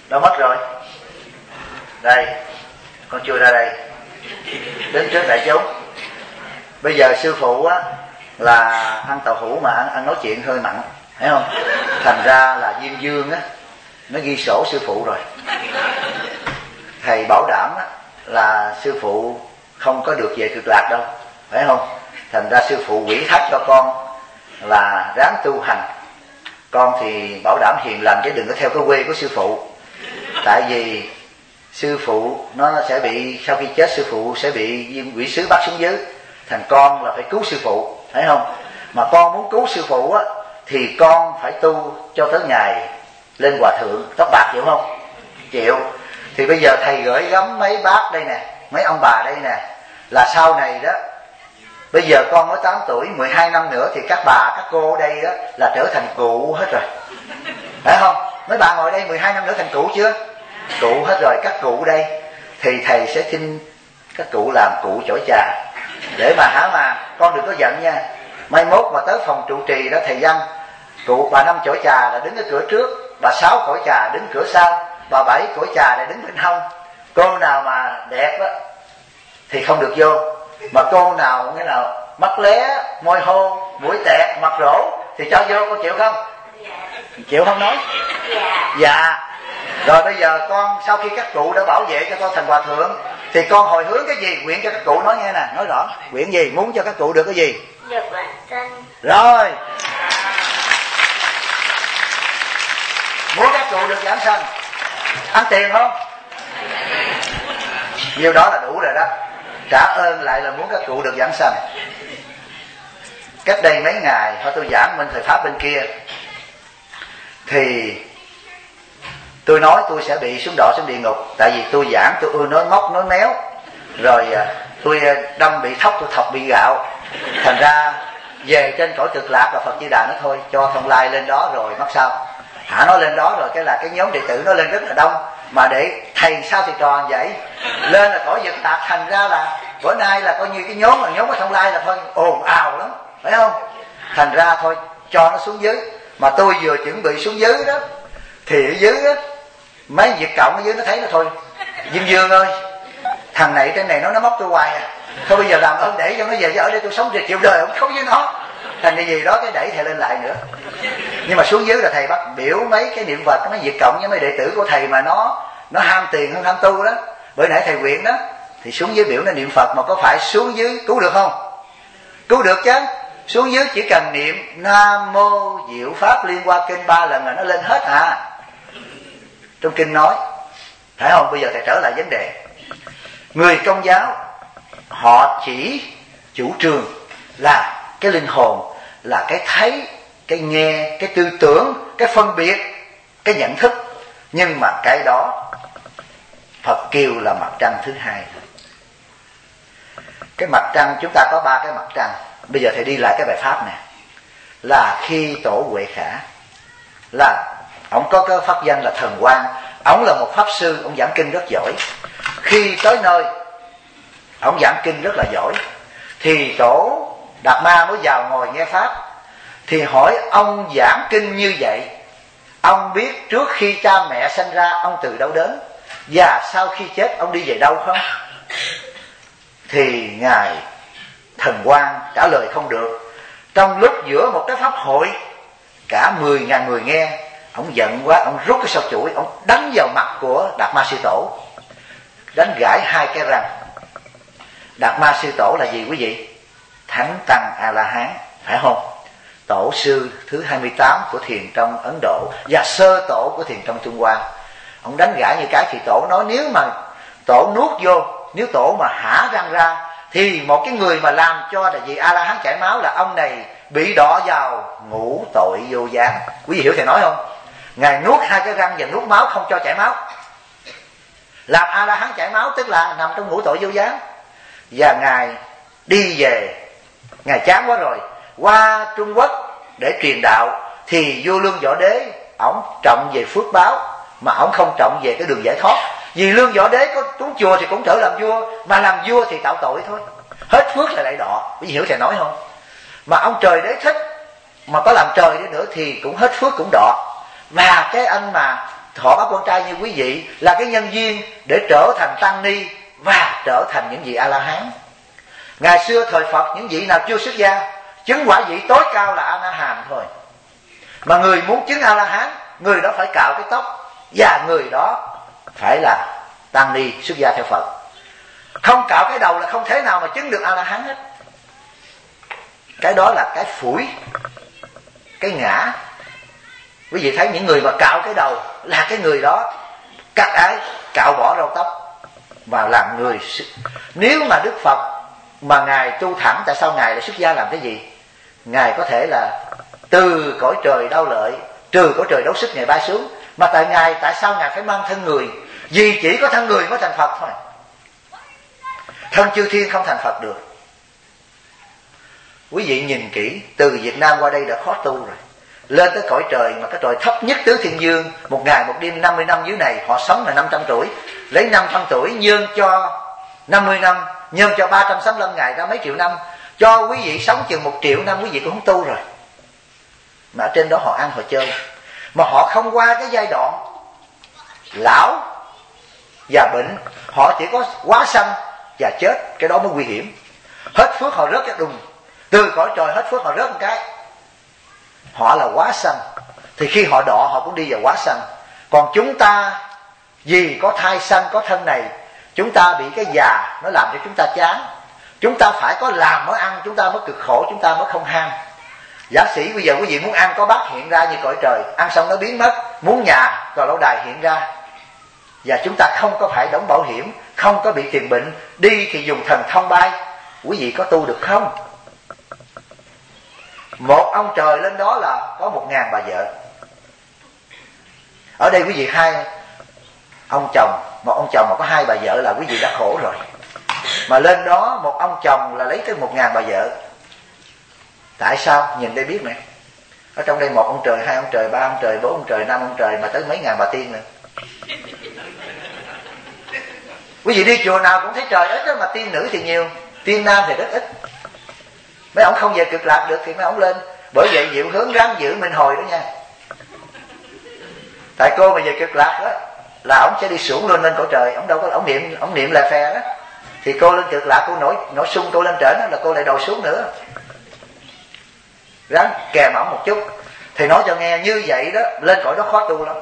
Đâu mất rồi? Đây, con chui ra đây, đứng trước đại chúng. Bây giờ sư phụ á là ăn tàu hũ mà ăn nói chuyện hơi mặn, thấy không? Thành ra là Diêm Dương á nó ghi sổ sư phụ rồi. Thầy bảo đảm á là sư phụ không có được về cực lạc đâu, phải không? Thành ra sư phụ ủy thác cho con là ráng tu hành. Con thì bảo đảm hiền lành chứ đừng có theo cái quê của sư phụ. Tại vì sư phụ nó sẽ bị, sau khi chết sư phụ sẽ bị quỷ sứ bắt xuống dưới. Thành con là phải cứu sư phụ, thấy không? Mà con muốn cứu sư phụ á thì con phải tu cho tới ngày lên hòa thượng tóc bạc, chịu không? Chịu. Thì bây giờ thầy gửi gắm mấy bác đây nè, mấy ông bà đây nè, là sau này đó, bây giờ con mới 8 tuổi, 12 năm nữa thì các bà, các cô ở đây đó là trở thành cụ hết rồi, phải không? Mấy bà ngồi đây 12 năm nữa thành cụ chưa? Cụ hết rồi. Các cụ đây thì thầy sẽ xin các cụ làm cụ chổi trà, để mà con đừng có giận nha. Mai mốt mà tới phòng trụ trì đó thầy văn, cụ bà Năm chổi trà là đứng ở cửa trước, bà Sáu chổi trà đứng cửa sau, bà Bảy chổi trà là đứng bên hông. Cô nào mà đẹp á thì không được vô, mà cô nào cái nào mắt lé, môi hôn, mũi tẹt, mặt rỗ thì cho vô. Con chịu không? Chịu không nói? Dạ. Rồi bây giờ con sau khi các cụ đã bảo vệ cho con thành hòa thượng thì con hồi hướng cái gì? Nguyện cho các cụ nói nghe nè, nói rõ. Nguyện gì? Muốn cho các cụ được cái gì? Được vãng sanh. Rồi. Muốn các cụ được vãng sanh. Ăn tiền không? Nhiêu đó là đủ rồi đó. Trả ơn lại là muốn các cụ được vãng sanh. Cách đây mấy ngày thôi tôi giảng bên thời Pháp bên kia, thì tôi nói tôi sẽ bị xuống đọa xuống địa ngục. Tại vì tôi giảng tôi ưa nói móc nói méo, rồi tôi đâm bị thóc, tôi thọc bị gạo. Thành ra về trên cõi cực lạc là Phật Di Đà nói thôi cho Thông Lai lên đó rồi mắc sao. Hả, nó lên đó rồi cái là cái nhóm đệ tử nó lên rất là đông, mà để thầy sao thì tròn vậy, lên là cõi Cực Lạc. Thành ra là bữa nay là coi như cái nhóm của Thông Lai là thôi ồn ào lắm, phải không? Thành ra thôi cho nó xuống dưới. Mà tôi vừa chuẩn bị xuống dưới đó thì ở dưới á, mấy Việt Cộng ở dưới nó thấy nó thôi, Diêm Dương ơi, thằng này trên này nó móc tôi hoài à, thôi bây giờ làm ơn để cho nó về, chứ ở đây tôi sống thì chịu đời không với nó. Thành ra gì đó cái đẩy thầy lên lại nữa. Nhưng mà xuống dưới là thầy bắt biểu mấy cái niệm Phật, mấy Việt Cộng với mấy đệ tử của thầy mà nó ham tiền hơn ham tu đó. Bữa nãy thầy quyện đó thì xuống dưới biểu nó niệm Phật, mà có phải xuống dưới cứu được không? Cứu được chứ. Xuống dưới chỉ cần niệm Nam Mô Diệu Pháp Liên Hoa Kinh 3 lần là nó lên hết à. Trong kinh nói, phải không? Bây giờ thầy trở lại vấn đề. Người Công giáo họ chỉ chủ trương là cái linh hồn, là cái thấy, cái nghe, cái tư tưởng, cái phân biệt, cái nhận thức. Nhưng mà cái đó Phật kêu là mặt trăng thứ hai. Cái mặt trăng chúng ta có 3 cái mặt trăng. Bây giờ thầy đi lại cái bài pháp nè. Là khi Tổ Huệ Khả, là ông có cái pháp danh là Thần Quang. Ông là một pháp sư, ông giảng kinh rất giỏi. Khi tới nơi ông giảng kinh rất là giỏi, thì Tổ Đạt Ma mới vào ngồi nghe pháp. Thì hỏi ông giảng kinh như vậy, ông biết trước khi cha mẹ sanh ra ông từ đâu đến, và sau khi chết ông đi về đâu không? Thì Ngài Thần Quang trả lời không được. Trong lúc giữa một cái pháp hội, cả 10.000 người nghe, ông giận quá, ông rút cái sâu chuỗi, ông đánh vào mặt của Đạt Ma Sư Tổ, đánh gãy 2 cái răng. Đạt Ma Sư Tổ là gì quý vị? Thánh Tăng A-la-hán, phải không? Tổ sư thứ 28 của thiền trong Ấn Độ và sơ tổ của thiền trong Trung Hoa. Ông đánh gãy như cái, thì Tổ nói nếu mà Tổ nuốt vô, nếu Tổ mà hả răng ra, thì một cái người mà làm cho là gì A-la-hán chảy máu là ông này bị đọa vào ngũ tội vô gián. Quý vị hiểu thầy nói không? Ngài nuốt 2 cái răng và nuốt máu không cho chảy máu, làm A-la-hán chảy máu, tức là nằm trong ngũ tội vô gián. Và Ngài đi về, Ngài chán quá rồi, qua Trung Quốc để truyền đạo. Thì vua Lương Võ Đế ổng trọng về phước báo, mà ổng không trọng về cái đường giải thoát. Vì Lương Võ Đế có trúng chùa thì cũng trở làm vua, mà làm vua thì tạo tội thôi, hết phước là lại đọa. Quý vị hiểu thầy nói không? Mà ông trời đế thích, mà có làm trời đi nữa thì cũng hết phước cũng đọa. Và cái anh mà họ bắt con trai như quý vị là cái nhân duyên để trở thành tăng ni và trở thành những vị A-la-hán. Ngày xưa thời Phật, những vị nào chưa xuất gia chứng quả vị tối cao là A-na-hàm thôi. Mà người muốn chứng A-la-hán, người đó phải cạo cái tóc, và người đó phải là tăng ni xuất gia theo Phật. Không cạo cái đầu là không thể nào mà chứng được A-la-hán hết. Cái đó là cái phủi, cái ngã. Quý vị thấy những người mà cạo cái đầu là cái người đó cắt ái, cạo bỏ râu tóc và làm người. Nếu mà Đức Phật mà Ngài tu thẳng, tại sao Ngài lại xuất gia làm cái gì? Ngài có thể là từ cõi trời đau lợi, trừ cõi trời đấu sức Ngài bay xuống. Mà tại sao Ngài phải mang thân người? Vì chỉ có thân người mới thành Phật thôi. Thân chư thiên không thành Phật được. Quý vị nhìn kỹ, từ Việt Nam qua đây đã khó tu rồi. Lên tới cõi trời mà cái trời thấp nhất tứ thiên dương, một ngày một đêm 50 năm dưới này, họ sống là 500 tuổi. Lấy 500 tuổi nhân cho 50 năm, nhân cho 365 ngày ra mấy triệu năm. Cho quý vị sống chừng 1 triệu năm, quý vị cũng không tu rồi. Mà ở trên đó họ ăn họ chơi. Mà họ không qua cái giai đoạn lão và bệnh, họ chỉ có quá sanh và chết, cái đó mới nguy hiểm. Hết phước họ rớt cái đùng, từ cõi trời hết phước họ rớt một cái, họ là quá sanh. Thì khi họ đọ họ cũng đi vào quá sanh. Còn chúng ta vì có thai sanh, có thân này, chúng ta bị cái già nó làm cho chúng ta chán. Chúng ta phải có làm mới ăn, chúng ta mới cực khổ, chúng ta mới không ham. Giả sử bây giờ quý vị muốn ăn có bát hiện ra như cõi trời, ăn xong nó biến mất. Muốn nhà tòa lâu đài hiện ra. Và chúng ta không có phải đóng bảo hiểm, không có bị tiền bệnh, đi thì dùng thần thông bay. Quý vị có tu được không? Một ông trời lên đó là có 1000 bà vợ. Ở đây quý vị hai ông chồng, một ông chồng mà có 2 bà vợ là quý vị đã khổ rồi. Mà lên đó một ông chồng là lấy tới 1000 bà vợ. Tại sao? Nhìn đây biết nè. Ở trong đây 1 ông trời, 2 ông trời, 3 ông trời, 4 ông trời, 5 ông trời, mà tới mấy ngàn bà tiên nữa. Quý vị đi chùa nào cũng thấy trời ít đó, mà tiên nữ thì nhiều, tiên nam thì rất ít. Mấy ông không về Cực Lạc được thì mấy ông lên. Bởi vậy Diệu Hướng ráng giữ Minh Hồi đó nha. Tại cô mà về Cực Lạc đó là ông sẽ đi xuống luôn lên cõi trời. Ông đâu có, ông niệm là phe đó. Thì cô lên Cực Lạc, cô nổi sung cô lên trển đó, là cô lại đòi xuống nữa. Ráng kèm ổng một chút. Thì nói cho nghe, như vậy đó, lên cõi đó khó tu lắm.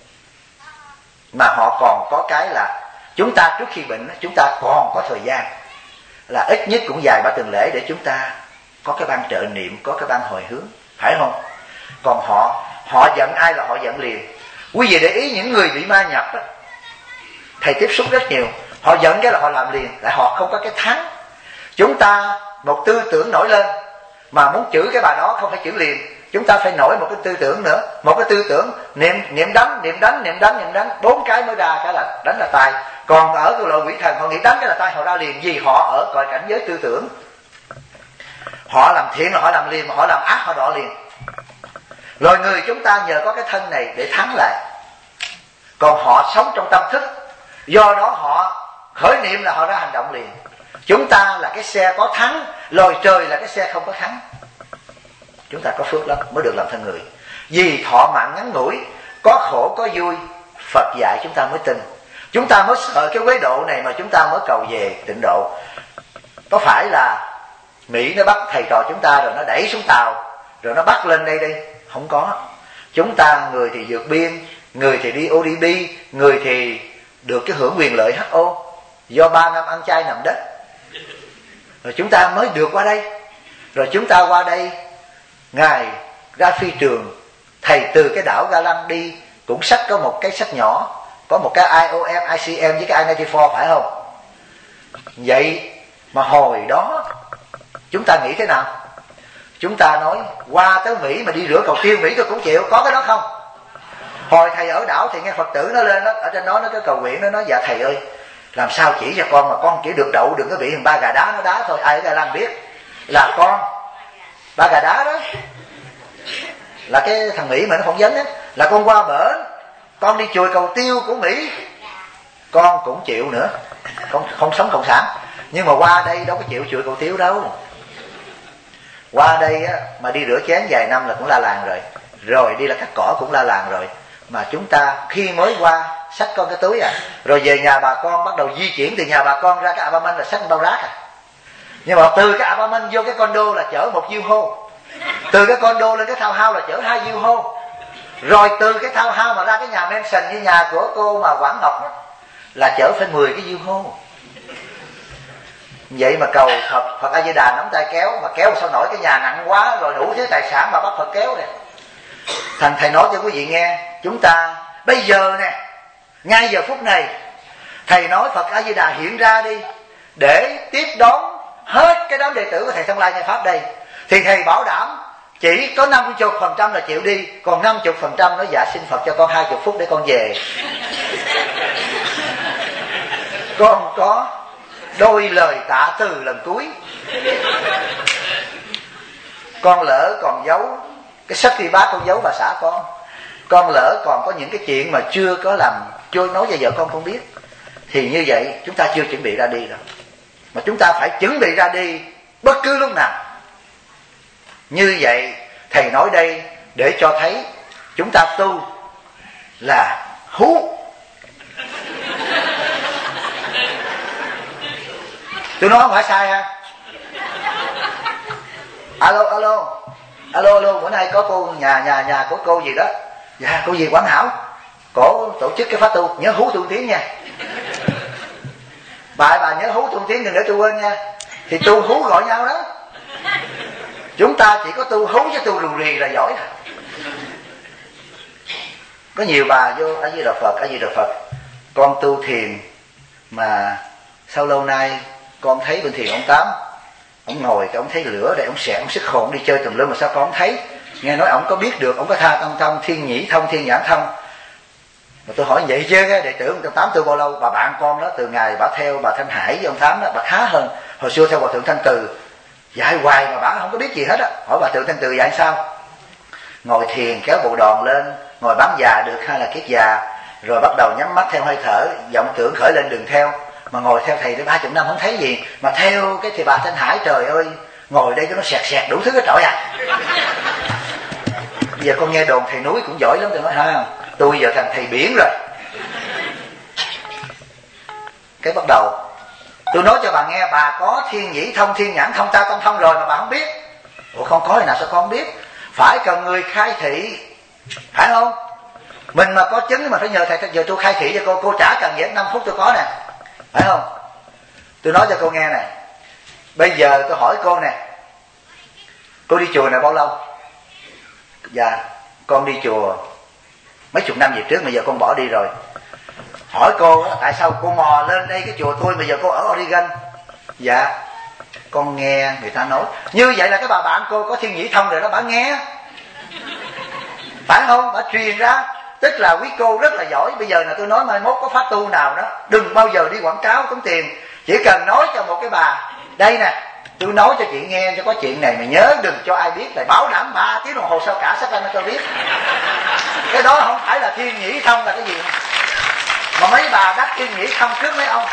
Mà họ còn có cái là chúng ta trước khi bệnh, chúng ta còn có thời gian, là ít nhất cũng vài 3 tuần lễ để chúng ta có cái ban trợ niệm, có cái ban hồi hướng, phải không? Còn họ giận ai là họ giận liền. Quý vị để ý những người bị ma nhập đó, thầy tiếp xúc rất nhiều, họ giận cái là họ làm liền, lại họ không có cái thắng. Chúng ta một tư tưởng nổi lên mà muốn chửi cái bà đó không phải chửi liền, chúng ta phải nổi một cái tư tưởng nữa, một cái tư tưởng niệm đánh 4 cái mới ra, cái là đánh là tài. Còn ở cái loại quỷ thần họ nghĩ đánh cái là tay họ ra liền, vì họ ở cõi cảnh giới tư tưởng. Họ làm thiện là họ làm liền, mà họ làm ác họ đọ liền. Loài người chúng ta nhờ có cái thân này để thắng lại. Còn họ sống trong tâm thức, do đó họ khởi niệm là họ ra hành động liền. Chúng ta là cái xe có thắng, loài trời là cái xe không có thắng. Chúng ta có phước lắm mới được làm thân người. Vì thọ mạng ngắn ngủi, có khổ có vui, Phật dạy chúng ta mới tin. Chúng ta mới sợ cái quế độ này mà chúng ta mới cầu về tịnh độ. Có phải là Mỹ nó bắt thầy trò chúng ta rồi nó đẩy xuống tàu, rồi nó bắt lên đây đi? Không có. Chúng ta người thì vượt biên, người thì đi ODB, người thì được cái hưởng quyền lợi HO, do 3 năm ăn chay nằm đất. Rồi chúng ta mới được qua đây. Rồi chúng ta qua đây, Ngài ra phi trường, thầy từ cái đảo Ga Lăng đi, cũng xách có một cái sách nhỏ, có một cái IOM, ICM với cái I-94, phải không? Vậy mà hồi đó chúng ta nghĩ thế nào? Chúng ta nói qua tới Mỹ mà đi rửa cầu tiêu Mỹ tôi cũng chịu, có cái đó không? Hồi thầy ở đảo thì nghe Phật tử nó lên đó, ở trên đó nó cái cầu nguyện, nó nói dạ thầy ơi, làm sao chỉ cho con mà con chỉ được đậu, đừng có bị thằng ba gà đá nó đá thôi. Ai ở Ga Lăng biết là con ba gà đá đó là cái thằng Mỹ mà nó phỏng vấn á, là con qua bển, con đi chùi cầu tiêu của Mỹ con cũng chịu nữa, con không sống cộng sản. Nhưng mà qua đây đâu có chịu chùi cầu tiêu đâu. Qua đây á, mà đi rửa chén vài năm là cũng la làng rồi, rồi đi là cắt cỏ cũng la làng rồi, mà chúng ta khi mới qua xách con cái túi rồi về nhà bà con bắt đầu di chuyển từ nhà bà con ra cái apartment là xách bao rác nhưng mà từ cái apartment vô cái condo là chở 1 U-haul, từ cái condo lên cái townhouse là chở 2 U-haul, rồi từ cái townhouse mà ra cái nhà mansion như nhà của cô mà Quảng Ngọc là chở phải 10 cái U-haul. Vậy mà cầu Phật A Di Đà nắm tay kéo, mà kéo sao nổi, cái nhà nặng quá rồi, đủ thứ tài sản mà bắt Phật kéo này. Thành thầy nói cho quý vị nghe, chúng ta bây giờ nè, ngay giờ phút này, thầy nói Phật A Di Đà hiện ra đi để tiếp đón hết cái đám đệ tử của thầy Thông Lai Nghe Pháp đây, thì thầy bảo đảm chỉ có 50% là chịu đi, còn 50% nói dạ xin Phật cho con 20 phút để con về. Con có đôi lời tạ từ lần cuối. Con lỡ còn giấu cái sách đi bác, con giấu bà xã con lỡ còn có những cái chuyện mà chưa có làm trôi nói cho vợ con không biết, thì như vậy chúng ta chưa chuẩn bị ra đi đâu, mà chúng ta phải chuẩn bị ra đi bất cứ lúc nào. Như vậy thầy nói đây để cho thấy chúng ta tu là hú. Tôi nói không phải sai ha. Alo, bữa nay có cô nhà của cô gì đó. Dạ, cô gì Quảng Hảo, cổ tổ chức cái pháp tu, nhớ hú tu tiếng nha. Bà nhớ hú tu tiếng, đừng để tôi quên nha. Thì tu hú gọi nhau đó. Chúng ta chỉ có tu hú với tu rù rì là giỏi. Có nhiều bà vô A Di Đà Phật, con tu thiền mà sau lâu nay con thấy bên thiền ông Tám, ông ngồi cái ông thấy lửa đây, ông xẹt, ông sức hồn đi chơi tùm lum mà sao con không thấy? Nghe nói ông có biết được, ông có tha tâm thông, thiên nhĩ thông, thiên nhãn thông. Mà tôi hỏi vậy chứ đệ tử ông Tám tu bao lâu? Bà bạn con đó từ ngày bà theo bà Thanh Hải với ông Tám đó, bà khá hơn. Hồi xưa theo Hòa Thượng Thanh Từ dạy hoài mà bà không có biết gì hết á. Hỏi Hòa Thượng Thanh Từ dạy sao? Ngồi thiền kéo bộ đòn lên, ngồi bám già được hay là kiết già, rồi bắt đầu nhắm mắt theo hơi thở, vọng tưởng khởi lên đừng theo. Mà ngồi theo thầy tới 30 năm không thấy gì, mà theo cái thì bà Thanh Hải trời ơi, ngồi đây cho nó sẹt đủ thứ hết trọi à. Giờ con nghe đồn thầy núi cũng giỏi lắm, tôi nói ha, tôi giờ thành thầy biển rồi. Cái bắt đầu tôi nói cho bà nghe, bà có thiên nhĩ thông, thiên nhãn thông, ta tâm thông rồi mà bà không biết. Ủa không có thì nào sao con không biết? Phải cần người khai thị, phải không? Mình mà có chứng mà phải nhờ thầy, giờ tôi khai thị cho cô trả cần vậy 5 phút tôi có nè, phải không? Tôi nói cho cô nghe nè, bây giờ tôi hỏi cô nè, cô đi chùa này bao lâu? Dạ con đi chùa mấy chục năm về trước mà giờ con bỏ đi rồi. Hỏi cô tại sao cô mò lên đây cái chùa tôi mà giờ cô ở Oregon? Dạ con nghe người ta nói. Như vậy là cái bà bạn cô có thiên nhĩ thông rồi đó, bà nghe, phải không? Bà truyền ra, tức là quý cô rất là giỏi. Bây giờ là tôi nói mai mốt có pháp tu nào đó đừng bao giờ đi quảng cáo tốn tiền, chỉ cần nói cho một cái bà đây nè, tôi nói cho chị nghe cho có chuyện này mà nhớ đừng cho ai biết, lại bảo đảm 3 tiếng đồng hồ sau cả sách ra nó cho biết. Cái đó không phải là thiên nhĩ thông là cái gì mà mấy bà đắc thiên nhĩ thông trước mấy ông.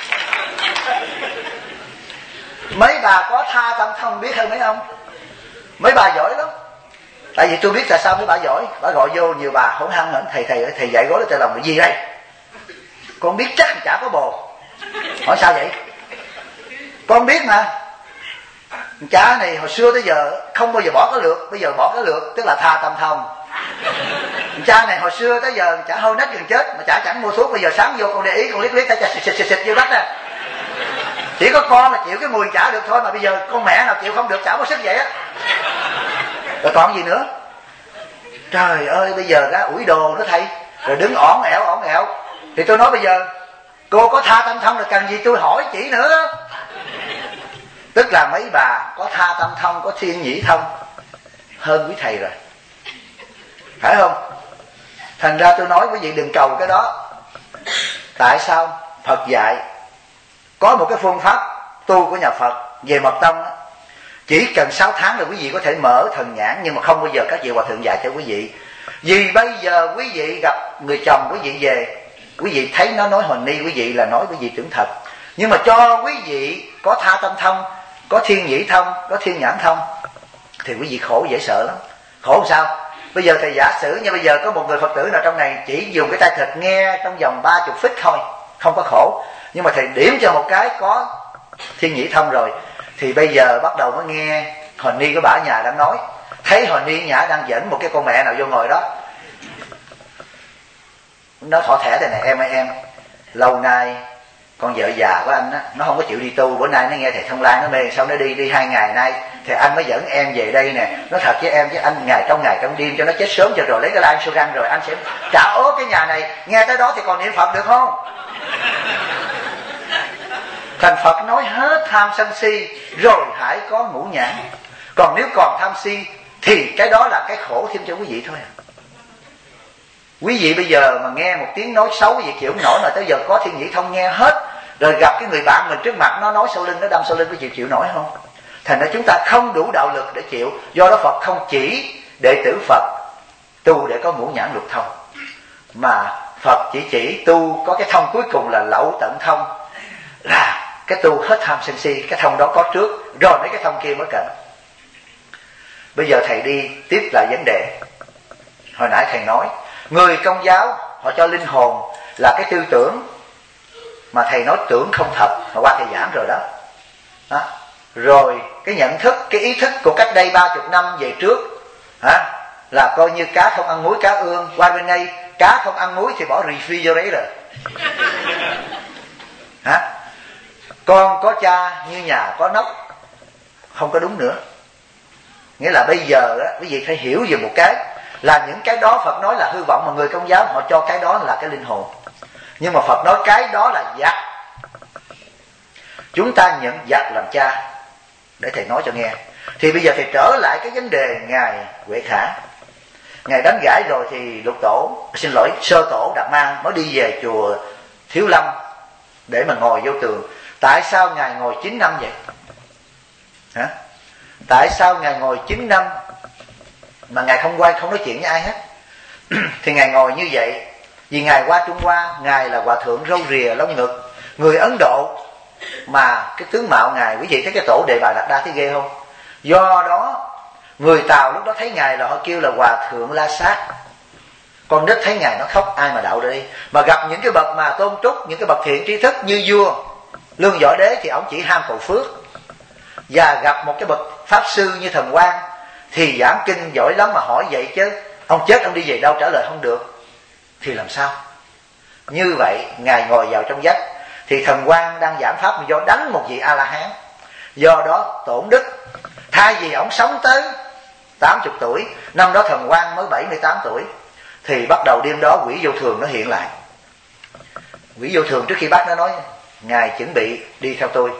Mấy bà có tha tâm thông biết hơn mấy ông. Mấy bà giỏi lắm. Tại vì tôi biết tại sao mấy bà giỏi. Bà gọi vô nhiều bà hỗn hăng hẳn, thầy dạy gối lên trời lòng là gì đây? Con biết chắc chả có bồ. Hỏi sao vậy? Con biết mà. Cha này hồi xưa tới giờ không bao giờ bỏ cái lượt, bây giờ bỏ cái lượt tức là tha tâm thông. Cha này hồi xưa tới giờ chả hôi nách gần chết mà chả chẳng mua thuốc, bây giờ sáng vô con để ý, con liếc ta xịt vô đất nè. Chỉ có con là chịu cái mùi chả được thôi, mà bây giờ con mẹ nào chịu không được chả có sức vậy á. Rồi còn gì nữa? Trời ơi bây giờ ra ủi đồ nữa thầy, rồi đứng ỏn ẻo. Thì tôi nói bây giờ cô có tha tâm thông là cần gì tôi hỏi chỉ nữa. Tức là mấy bà có tha tâm thông, có thiên nhĩ thông hơn quý thầy rồi, phải không? Thành ra tôi nói quý vị đừng cầu cái đó. Tại sao? Phật dạy có một cái phương pháp tu của nhà Phật về mật tông đó. Chỉ cần 6 tháng là quý vị có thể mở thần nhãn, nhưng mà không bao giờ các vị hòa thượng dạy cho quý vị. Vì bây giờ quý vị gặp người chồng quý vị về, quý vị thấy nó nói hồn ni, quý vị là nói quý vị tưởng thật. Nhưng mà cho quý vị có tha tâm thông, có thiên nhĩ thông, có thiên nhãn thông thì quý vị khổ dễ sợ lắm. Khổ sao? Bây giờ thầy giả sử như bây giờ có một người Phật tử nào trong này chỉ dùng cái tai thật nghe trong vòng 30 phút thôi, không có khổ, nhưng mà thầy điểm cho một cái có thiên nhĩ thông rồi, thì bây giờ bắt đầu mới nghe Hồi Ni của bà ở nhà đang nói, thấy Hồi Ni Nhã đang dẫn một cái con mẹ nào vô ngồi đó, nó thỏ thẻ thế này: em ơi em, lâu nay con vợ già của anh á, nó không có chịu đi tu, bữa nay nó nghe thầy Thông Lan nó mê, sao nó đi 2 ngày nay thì anh mới dẫn em về đây nè. Nó thật với em chứ anh ngày trong đêm cho nó chết sớm cho rồi lấy cái lan su răng rồi anh sẽ trả ố cái nhà này. Nghe tới đó thì còn niệm Phật được không? Thành Phật nói hết tham sân si rồi hãy có ngũ nhãn. Còn nếu còn tham si thì cái đó là cái khổ thêm cho quý vị thôi. Quý vị bây giờ mà nghe một tiếng nói xấu gì chịu không nổi, mà tới giờ có thiên nhĩ thông nghe hết, rồi gặp cái người bạn mình trước mặt nó nói sau lưng, nó đâm sau lưng, có chịu nổi không? Thành ra chúng ta không đủ đạo lực để chịu. Do đó Phật không chỉ đệ tử Phật tu để có ngũ nhãn lục thông, mà Phật chỉ tu có cái thông cuối cùng là lậu tận thông, là cái tu hết tham sân si. Cái thông đó có trước rồi mấy cái thông kia mới cần. Bây giờ thầy đi tiếp lại vấn đề hồi nãy thầy nói. Người Công giáo họ cho linh hồn là cái tư tưởng mà thầy nói tưởng không thật, hồi qua thầy giảng rồi đó. Rồi cái nhận thức, cái ý thức của cách đây 30 năm về trước là coi như cá không ăn muối cá ương. Qua bên đây cá không ăn muối thì bỏ refrigerator. Con có cha như nhà có nóc, không có đúng nữa. Nghĩa là bây giờ đó, quý vị phải hiểu về một cái là những cái đó Phật nói là hư vọng, mà người Công giáo họ cho cái đó là cái linh hồn. Nhưng mà Phật nói cái đó là giặc. Chúng ta nhận giặc làm cha. Để thầy nói cho nghe. Thì bây giờ thầy trở lại cái vấn đề Ngài Huệ Khả. Ngài đánh gãi rồi thì lục tổ, xin lỗi, sơ tổ Đạt Ma mới đi về chùa Thiếu Lâm để mà ngồi vô tường. Tại sao Ngài ngồi 9 năm vậy? Tại sao Ngài ngồi 9 năm mà Ngài không quay, không nói chuyện với ai hết? Thì Ngài ngồi như vậy vì Ngài qua Trung Hoa, Ngài là hòa thượng râu rìa lông ngực, người Ấn Độ, mà cái tướng mạo Ngài, quý vị thấy cái tổ Đề Bà Đạt Đa thấy ghê không? Do đó người Tàu lúc đó thấy Ngài là họ kêu là hòa thượng La Sát. Con nít thấy Ngài nó khóc, ai mà đạo đi. Mà gặp những cái bậc mà tôn trúc, những cái bậc thiện tri thức như vua Lương Võ Đế thì ông chỉ ham cầu phước. Và gặp một cái bậc pháp sư như Thần Quang thì giảng kinh giỏi lắm, mà hỏi vậy chứ ông chết ông đi về đâu trả lời không được thì làm sao? Như vậy Ngài ngồi vào trong giấc thì Thần Quang đang giảng pháp do đánh một vị A-la-hán. Do đó tổn đức, thay vì ông sống tới 80 tuổi, năm đó Thần Quang mới 78 tuổi, thì bắt đầu đêm đó quỷ vô thường nó hiện lại. Quỷ vô thường trước khi bắt nó nói: Ngài chuẩn bị đi theo tôi.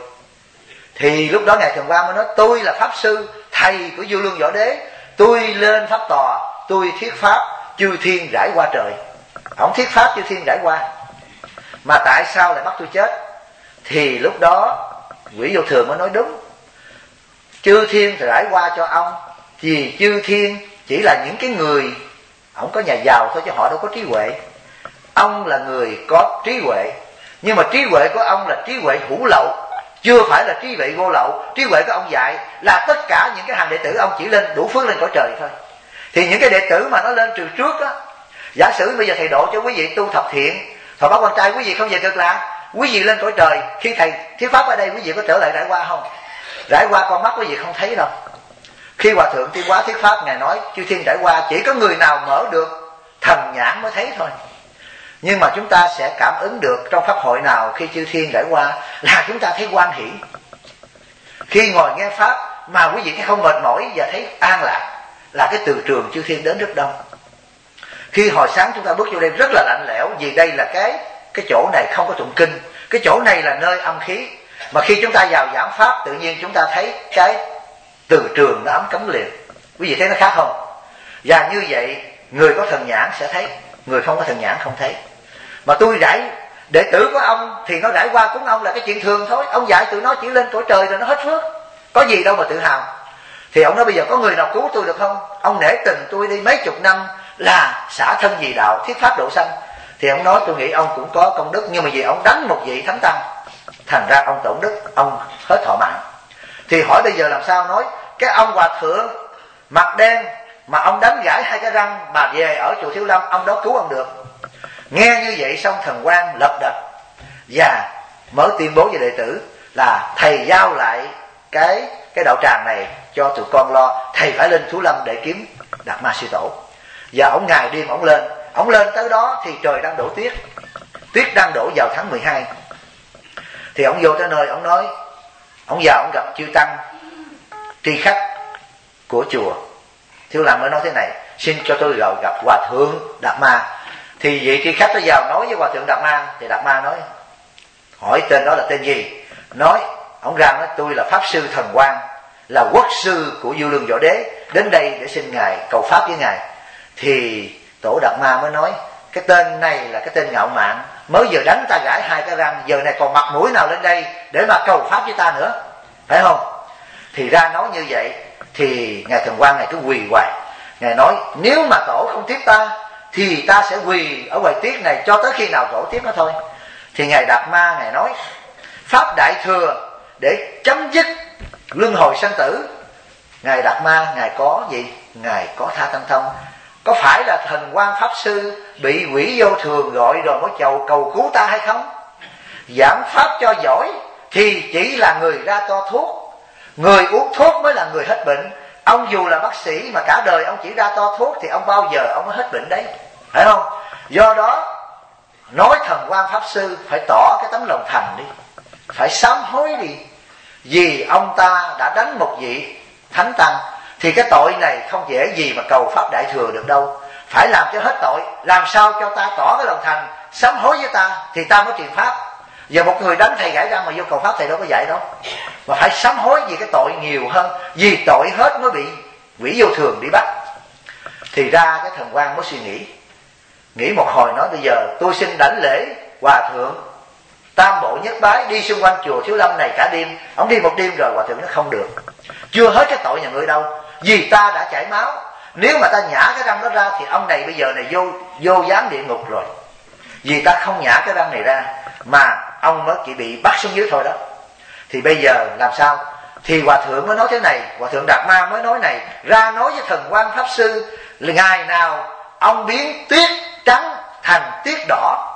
Thì lúc đó Ngài Thần Quang mới nói: tôi là pháp sư, thầy của vua Lương Võ Đế, tôi lên pháp tòa, tôi thuyết pháp chư thiên rải qua trời. Ông thuyết pháp chư thiên rải qua, mà tại sao lại bắt tôi chết? Thì lúc đó quỷ vô thường mới nói: đúng, chư thiên rải qua cho ông, vì chư thiên chỉ là những cái người, ông có nhà giàu thôi chứ họ đâu có trí huệ. Ông là người có trí huệ, nhưng mà trí huệ của ông là trí huệ hữu lậu, chưa phải là trí huệ vô lậu. Trí huệ của ông dạy là tất cả những cái hàng đệ tử ông chỉ lên đủ phước lên cõi trời thôi. Thì những cái đệ tử mà nó lên từ trước á, giả sử bây giờ thầy độ cho quý vị tu thập thiện, thọ báo quan trai, quý vị không về cực lạc, quý vị lên cõi trời. Khi thầy thuyết pháp ở đây, quý vị có trở lại rải qua không? Rải qua con mắt quý vị không thấy đâu. Khi Hòa Thượng Tiên Hóa thuyết pháp, Ngài nói chư thiên rải qua, chỉ có người nào mở được thần nhãn mới thấy thôi. Nhưng mà chúng ta sẽ cảm ứng được trong pháp hội nào khi chư thiên rải qua là chúng ta thấy hoan hỷ. Khi ngồi nghe pháp mà quý vị thấy không mệt mỏi và thấy an lạc, là cái từ trường chư thiên đến rất đông. Khi hồi sáng chúng ta bước vô đây rất là lạnh lẽo, vì đây là cái chỗ này không có tụng kinh, cái chỗ này là nơi âm khí. Mà khi chúng ta vào giảng pháp, tự nhiên chúng ta thấy cái từ trường nó ấm cấm liền. Quý vị thấy nó khác không? Và như vậy người có thần nhãn sẽ thấy, người không có thần nhãn không thấy. Mà tôi rải đệ tử của ông thì nó rải qua cúng ông là cái chuyện thường thôi. Ông dạy tụi nó chỉ lên cõi trời rồi nó hết phước, có gì đâu mà tự hào. Thì ông nói bây giờ có người nào cứu tôi được không? Ông nể tình tôi đi mấy chục năm là xả thân vì đạo, thuyết pháp độ sanh. Thì ông nói tôi nghĩ ông cũng có công đức, nhưng mà vì ông đánh một vị thánh tăng, thành ra ông tổn đức, ông hết thọ mạng. Thì hỏi bây giờ làm sao? Nói cái ông hòa thượng mặt đen mà ông đánh gãy 2 cái răng mà về ở chùa Thiếu Lâm ông đó cứu ông được. Nghe như vậy xong thần quan lật đật và mới tuyên bố với đệ tử là thầy giao lại cái đạo tràng này cho tụi con lo, thầy phải lên Thiếu Lâm để kiếm Đạt Ma Sư Tổ. Và ông ngày đêm ông lên tới đó thì trời đang đổ tuyết, tuyết đang đổ vào tháng 12. Thì ông vô tới nơi, ông nói, ông vào ông gặp chư tăng tri khách của chùa Thiếu Lâm, mới nói thế này: xin cho tôi gặp Hòa Thượng Đạt Ma. Thì vị tri khách nó vào nói với Hòa Thượng Đạt Ma, thì Đạt Ma nói, hỏi tên đó là tên gì? Nói, ông ra nói, tôi là Pháp Sư Thần Quang, là quốc sư của Vua Lương Võ Đế, đến đây để xin ngài cầu pháp với ngài. Thì Tổ Đạt Ma mới nói, cái tên này là cái tên ngạo mạn, mới vừa đánh ta gãy 2 cái răng, giờ này còn mặt mũi nào lên đây để mà cầu pháp với ta nữa, phải không? Thì ra nói như vậy thì ngài Thần Quang này cứ quỳ hoài. Ngài nói, nếu mà Tổ không tiếp ta thì ta sẽ quỳ ở ngoài tuyết này cho tới khi nào Tổ tiếp nó thôi. Thì ngài Đạt Ma ngài nói, pháp đại thừa để chấm dứt luân hồi sanh tử. Ngài Đạt Ma ngài có gì? Ngài có tha tâm thông. Có phải là Thần Quang Pháp Sư bị quỷ vô thường gọi rồi mới cầu cứu ta hay không? Giảng pháp cho giỏi thì chỉ là người ra to thuốc, người uống thuốc mới là người hết bệnh. Ông dù là bác sĩ mà cả đời ông chỉ ra to thuốc thì ông bao giờ ông mới hết bệnh đấy, phải không? Do đó nói Thần Quang Pháp Sư phải tỏ cái tấm lòng thành đi, phải sám hối đi, vì ông ta đã đánh một vị thánh tăng. Thì cái tội này không dễ gì mà cầu pháp đại thừa được đâu, phải làm cho hết tội, làm sao cho ta tỏ cái lòng thành, sám hối với ta thì ta mới truyền pháp. Giờ một người đánh thầy gãy răng mà vô cầu pháp thầy đâu có dạy đâu, mà phải sám hối vì cái tội nhiều hơn, vì tội hết mới bị quỷ vô thường đi bắt. Thì ra cái Thần Quang mới suy nghĩ một hồi, nói bây giờ tôi xin đảnh lễ Hòa Thượng Tam Bộ Nhất Bái, đi xung quanh chùa Thiếu Lâm này cả đêm. Ông đi một đêm rồi, Hòa Thượng nó không được, chưa hết cái tội nhà ngươi đâu, vì ta đã chảy máu. Nếu mà ta nhả cái răng đó ra thì ông này bây giờ này vô gián địa ngục rồi, vì ta không nhả cái răng này ra mà ông mới chỉ bị bắt xuống dưới thôi đó. Thì bây giờ làm sao? Thì Hòa Thượng mới nói thế này, Hòa Thượng Đạt Ma mới nói này, ra nói với Thần Quang Pháp Sư là ngày nào ông biến tuyết trắng thành tuyết đỏ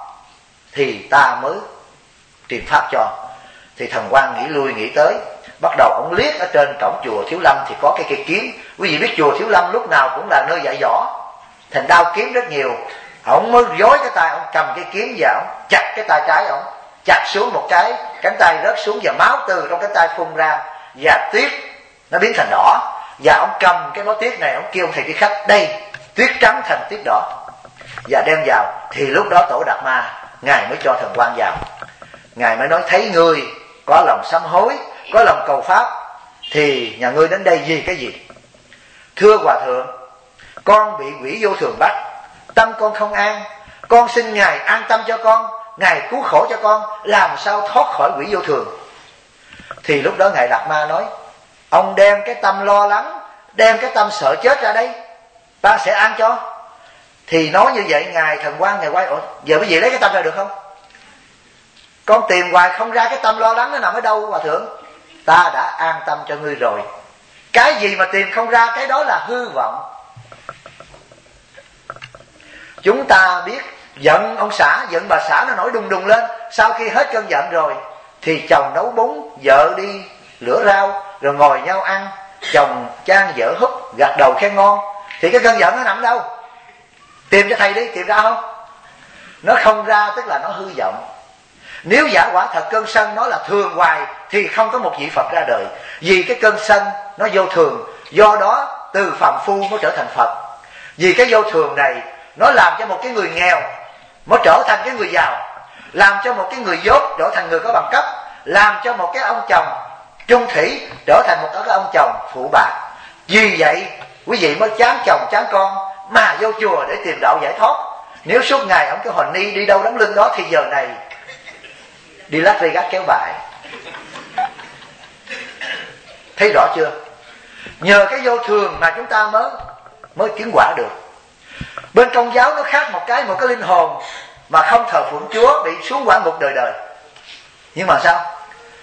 thì ta mới truyền pháp cho. Thì Thần Quang nghĩ lui nghĩ tới, bắt đầu ông liếc ở trên cổng chùa Thiếu Lâm thì có cái cây kiếm. Quý vị biết chùa Thiếu Lâm lúc nào cũng là nơi dạy võ, thành đao kiếm rất nhiều. Ông mới dối cái tay, ông cầm cái kiếm và ông chặt cái tay trái, ông chặt xuống một cái, cánh tay rớt xuống và máu từ trong cái tay phun ra và tuyết nó biến thành đỏ. Và ông cầm cái nối tuyết này, ông kêu thầy đi khách, đây tuyết trắng thành tuyết đỏ, và đem vào. Thì lúc đó Tổ Đạt Ma ngài mới cho Thần Quang vào. Ngài mới nói, thấy ngươi có lòng sám hối, có lòng cầu pháp, thì nhà ngươi đến đây vì cái gì? Thưa Hòa Thượng, con bị quỷ vô thường bắt, tâm con không an, con xin ngài an tâm cho con, ngài cứu khổ cho con, làm sao thoát khỏi quỷ vô thường. Thì lúc đó ngài Đạt Ma nói, ông đem cái tâm lo lắng, đem cái tâm sợ chết ra đây, ta sẽ an cho. Thì nói như vậy ngài Thần Quang ngài quay, giờ quý vị lấy cái tâm ra được không? Con tìm hoài không ra cái tâm lo lắng nó nằm ở đâu Hòa Thượng? Ta đã an tâm cho ngươi rồi. Cái gì mà tìm không ra, cái đó là hư vọng. Chúng ta biết giận ông xã, giận bà xã nó nổi đùng đùng lên. Sau khi hết cơn giận rồi thì chồng nấu bún, vợ đi lửa rau, rồi ngồi nhau ăn, chồng chan vợ húp, gật đầu khen ngon. Thì cái cơn giận nó nằm đâu? Tìm cho thầy đi, tìm ra không? Nó không ra tức là nó hư vọng. Nếu giả quả thật cơn sân nó là thường hoài thì không có một vị Phật ra đời. Vì cái cơn sân nó vô thường, do đó từ phàm phu mới trở thành Phật. Vì cái vô thường này nó làm cho một cái người nghèo mới trở thành cái người giàu, làm cho một cái người dốt trở thành người có bằng cấp, làm cho một cái ông chồng trung thủy trở thành một cái ông chồng phụ bạc. Vì vậy quý vị mới chán chồng chán con mà vô chùa để tìm đạo giải thoát. Nếu suốt ngày ông cái hồn ni đi đâu đóng lưng đó thì giờ này đi Las Vegas kéo bài. Thấy rõ chưa? Nhờ cái vô thường mà chúng ta mới chứng quả được. Bên Công giáo nó khác một cái linh hồn mà không thờ phượng Chúa bị xuống quả ngục đời đời. Nhưng mà sao?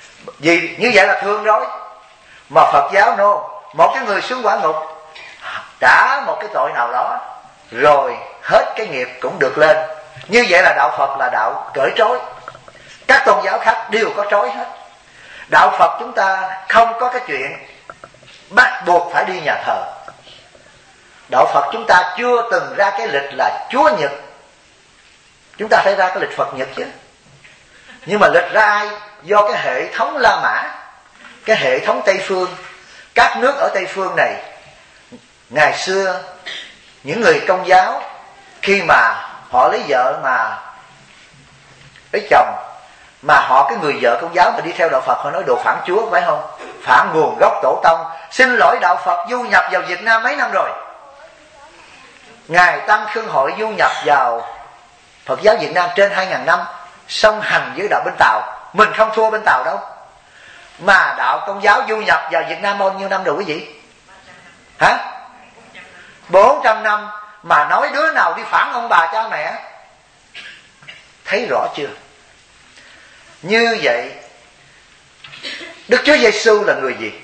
Vì như vậy là thương rồi. Mà Phật giáo no, một cái người xuống quả ngục trả một cái tội nào đó, rồi hết cái nghiệp cũng được lên. Như vậy là đạo Phật là đạo cởi trói. Các tôn giáo khác đều có trói hết. Đạo Phật chúng ta không có cái chuyện bắt buộc phải đi nhà thờ. Đạo Phật chúng ta chưa từng ra cái lịch là Chúa Nhật. Chúng ta phải ra cái lịch Phật Nhật chứ. Nhưng mà lịch ra ai? Do cái hệ thống La Mã, cái hệ thống Tây Phương. Các nước ở Tây Phương này, ngày xưa những người Công giáo khi mà họ lấy vợ mà lấy chồng, mà họ cái người vợ Công giáo mà đi theo đạo Phật, họ nói đồ phản Chúa, phải không? Phản nguồn gốc tổ tông. Xin lỗi, đạo Phật du nhập vào Việt Nam mấy năm rồi. Ngài Tăng Khương Hội du nhập vào Phật giáo Việt Nam trên 2.000 năm, song hành với đạo bên Tàu. Mình không thua bên Tàu đâu. Mà đạo Công giáo du nhập vào Việt Nam bao nhiêu năm rồi quý vị? Hả? 400 năm. Mà nói đứa nào đi phản ông bà cha mẹ, thấy rõ chưa? Như vậy Đức Chúa Giêsu là người gì?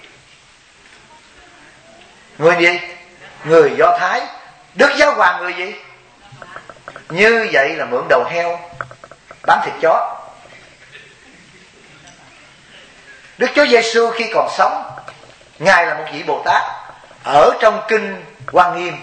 Người gì? Người Do Thái. Đức Giáo Hoàng người gì? Như vậy là mượn đầu heo bán thịt chó. Đức Chúa Giêsu khi còn sống, Ngài là một vị Bồ Tát. Ở trong kinh Hoa Nghiêm,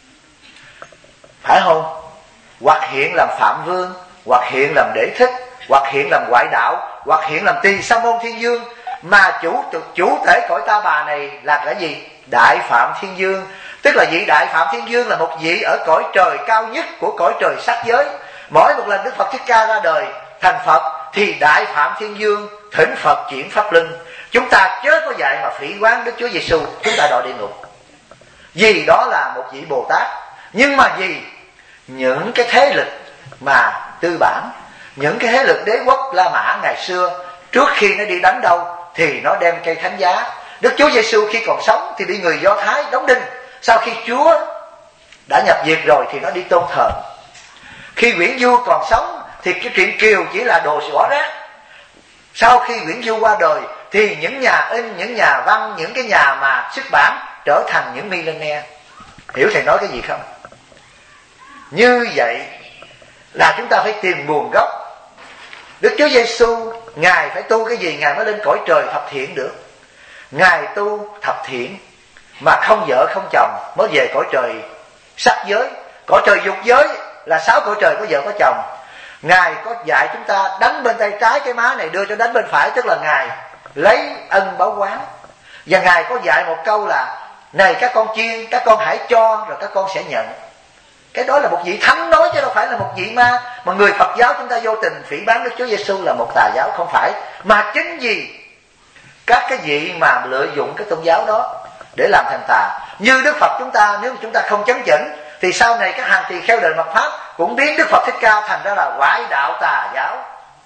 phải không? Hoặc hiện làm Phạm Vương, hoặc hiện làm Đế Thích, hoặc hiện làm Ngoại Đạo, hoặc hiện làm Tỳ Sa Môn Thiên Dương. Mà chủ thể cõi Ta Bà này là cái gì? Đại Phạm Thiên Dương. Tức là vị Đại Phạm Thiên Dương là một vị ở cõi trời cao nhất của cõi trời sắc giới. Mỗi một lần Đức Phật Thích Ca ra đời thành Phật thì Đại Phạm Thiên Dương thỉnh Phật chuyển pháp luân. Chúng ta chớ có dạy mà phỉ báng Đức Chúa Giêsu, chúng ta đọa địa ngục. Vì đó là một vị Bồ Tát. Nhưng mà vì những cái thế lực mà tư bản, những cái thế lực đế quốc La Mã ngày xưa, trước khi nó đi đánh đâu thì nó đem cây thánh giá. Đức Chúa Giêsu khi còn sống thì bị người Do Thái đóng đinh. Sau khi Chúa đã nhập diệt rồi thì nó đi tôn thờ. Khi Nguyễn Du còn sống thì cái truyện Kiều chỉ là đồ xỏ rác. Sau khi Nguyễn Du qua đời thì những nhà in, những nhà văn, những cái nhà mà xuất bản trở thành những millionaire. Hiểu thầy nói cái gì không? Như vậy là chúng ta phải tìm nguồn gốc. Đức Chúa Giêsu Ngài phải tu cái gì Ngài mới lên cõi trời thập thiện được? Ngài tu thập thiện mà không vợ không chồng mới về cõi trời sắc giới. Cõi trời dục giới là 6 cõi trời có vợ có chồng. Ngài có dạy chúng ta đánh bên tay trái cái má này đưa cho đánh bên phải, tức là Ngài lấy ân báo oán. Và Ngài có dạy một câu là: này các con chiên, các con hãy cho rồi các con sẽ nhận. Cái đó là một vị thánh nói chứ đâu phải là một vị ma. Mà người Phật giáo chúng ta vô tình phỉ báng Đức Chúa Giêsu là một tà giáo, không phải. Mà chính vì các cái vị mà lợi dụng cái tôn giáo đó để làm thành tà. Như Đức Phật chúng ta, nếu chúng ta không chấn chỉnh thì sau này các hàng tỳ kheo đời mạt Pháp cũng biến Đức Phật Thích Ca thành ra là ngoại đạo tà giáo.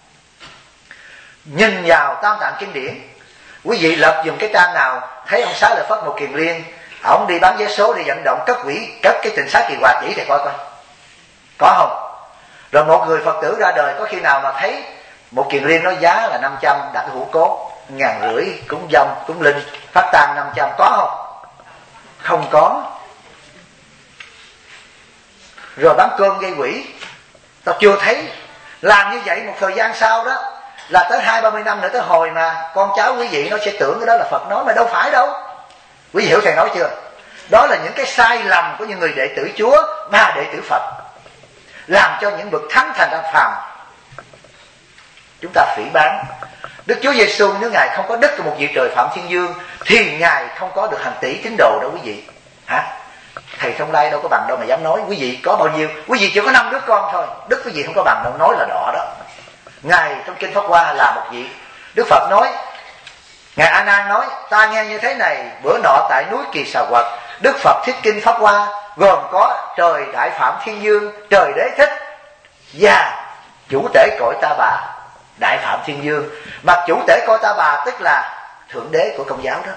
Nhìn vào Tam Tạng Kinh Điển, quý vị lật dùm cái trang nào thấy ông Xá Lợi Phất Một Kiền Liên, ông đi bán vé số đi vận động cất cái Tịnh Xá Kỳ Hòa chỉ thì coi coi có không. Rồi một người Phật tử ra đời có khi nào mà thấy Một Kiền Liên nói giá là 500 đặt hũ cốt, 1.500 cúng dông cúng linh phát tang 500, có không? Không có. Rồi bán cơm gây quỷ, tao chưa thấy. Làm như vậy một thời gian sau đó là tới 20-30 năm nữa tới hồi mà con cháu quý vị nó sẽ tưởng cái đó là Phật nói, mà đâu phải đâu. Quý vị hiểu thầy nói chưa? Đó là những cái sai lầm của những người đệ tử Chúa và đệ tử Phật, làm cho những bậc thánh thành ra phàm. Chúng ta phỉ báng Đức Chúa Giêsu. Nếu Ngài không có đức của một vị trời Phạm Thiên Dương thì Ngài không có được hàng tỷ tín đồ đâu quý vị. Hả? Thầy Thông Lai đâu có bằng đâu mà dám nói. Quý vị có bao nhiêu? Quý vị chỉ có 5 đứa con thôi. Đức quý vị không có bằng đâu, nói là đọ đó. Ngài trong Kinh Pháp Hoa là một vị. Đức Phật nói, Ngài A Nan nói: ta nghe như thế này, bữa nọ tại núi Kỳ Xà Quật, Đức Phật thuyết Kinh Pháp Hoa, gồm có trời Đại Phạm Thiên Dương, trời Đế Thích và chủ tể cõi Ta Bà Đại Phạm Thiên Dương. Mà chủ tể cõi Ta Bà tức là thượng đế của Công giáo đó.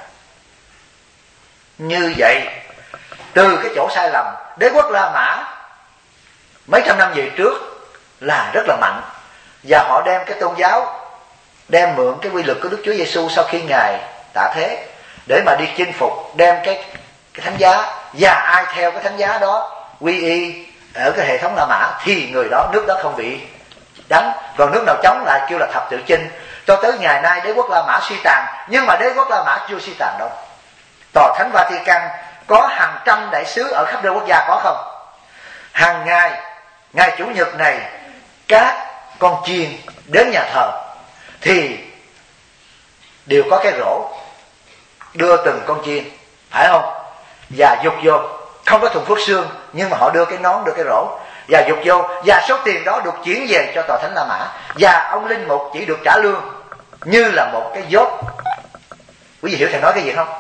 Như vậy, từ cái chỗ sai lầm, đế quốc La Mã mấy trăm năm về trước là rất là mạnh, và họ đem cái tôn giáo, đem mượn cái quy luật của Đức Chúa Giêsu sau khi Ngài tạ thế để mà đi chinh phục, đem cái thánh giá và ai theo cái thánh giá đó quy y ở cái hệ thống La Mã thì người đó, nước đó không bị đánh. Còn nước nào chống lại kêu là thập tự chinh. Cho tới ngày nay đế quốc La Mã suy tàn, nhưng mà đế quốc La Mã chưa suy tàn đâu. Tòa thánh Vatican có hàng trăm đại sứ ở khắp nơi quốc gia, có không? Hàng ngày Chủ nhật này, các con chiên đến nhà thờ thì đều có cái rổ đưa từng con chiên, phải không? Và dục vô, không có thùng phước xương, nhưng mà họ đưa cái nón, đưa cái rổ và dục vô, và số tiền đó được chuyển về cho tòa thánh La Mã, và ông linh mục chỉ được trả lương như là một cái dốt. Quý vị hiểu thầy nói cái gì không?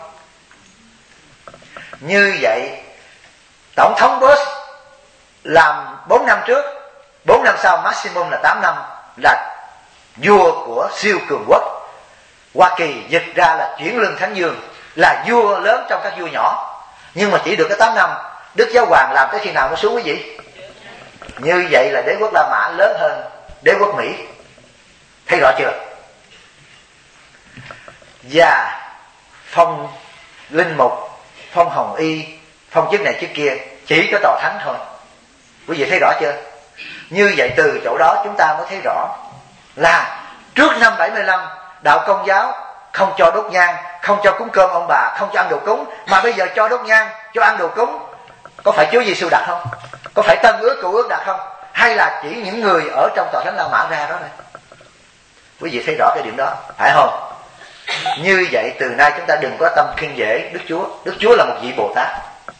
Như vậy tổng thống Bush làm 4 năm trước, 4 năm sau maximum là 8 năm, là vua của siêu cường quốc. Hoa Kỳ dịch ra là chuyển lưng thánh dương, là vua lớn trong các vua nhỏ, nhưng mà chỉ được cái 8 năm. Đức Giáo Hoàng làm tới khi nào nó xuống quý vị? Như vậy là đế quốc La Mã lớn hơn đế quốc Mỹ. Thấy rõ chưa? Và phong linh mục, phong hồng y, phong chức này chức kia chỉ có tòa thánh thôi. Quý vị thấy rõ chưa? Như vậy từ chỗ đó chúng ta mới thấy rõ là trước năm 75 đạo Công giáo không cho đốt nhang, không cho cúng cơm ông bà, không cho ăn đồ cúng, mà bây giờ cho đốt nhang, cho ăn đồ cúng. Có phải Chúa Giêsu đặt không? Có phải Tân Ước, Cựu Ước đặt không? Hay là chỉ những người ở trong tòa thánh La Mã ra đó này? Quý vị thấy rõ cái điểm đó, phải không? Như vậy từ nay chúng ta đừng có tâm khinh dễ Đức Chúa. Đức Chúa là một vị Bồ Tát.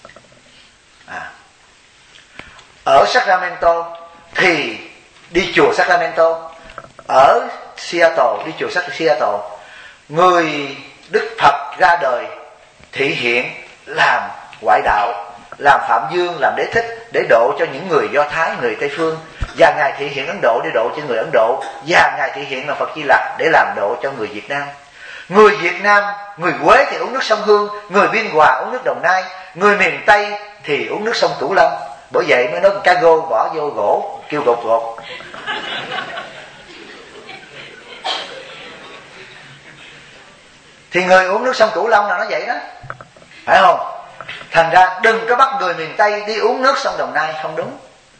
Ở Sacramento thì đi chùa Sacramento, ở Seattle đi chùa Seattle, người Đức Phật ra đời thị hiện làm ngoại đạo, làm Phạm Dương, làm Đế Thích để độ cho những người Do Thái, người Tây Phương, và Ngài thị hiện Ấn Độ để độ cho người Ấn Độ, và Ngài thị hiện là Phật Di Lặc để làm độ cho người Việt Nam. Người Việt Nam, người Quế thì uống nước sông Hương, người Biên Hòa uống nước Đồng Nai, người miền Tây thì uống nước sông Cửu Long. Bởi vậy mới nói con cá gô bỏ vô gỗ kêu gột gột. Thì người uống nước sông Cửu Long là nó vậy đó, phải không? Thành ra đừng có bắt người miền Tây đi uống nước sông Đồng Nai, không đúng.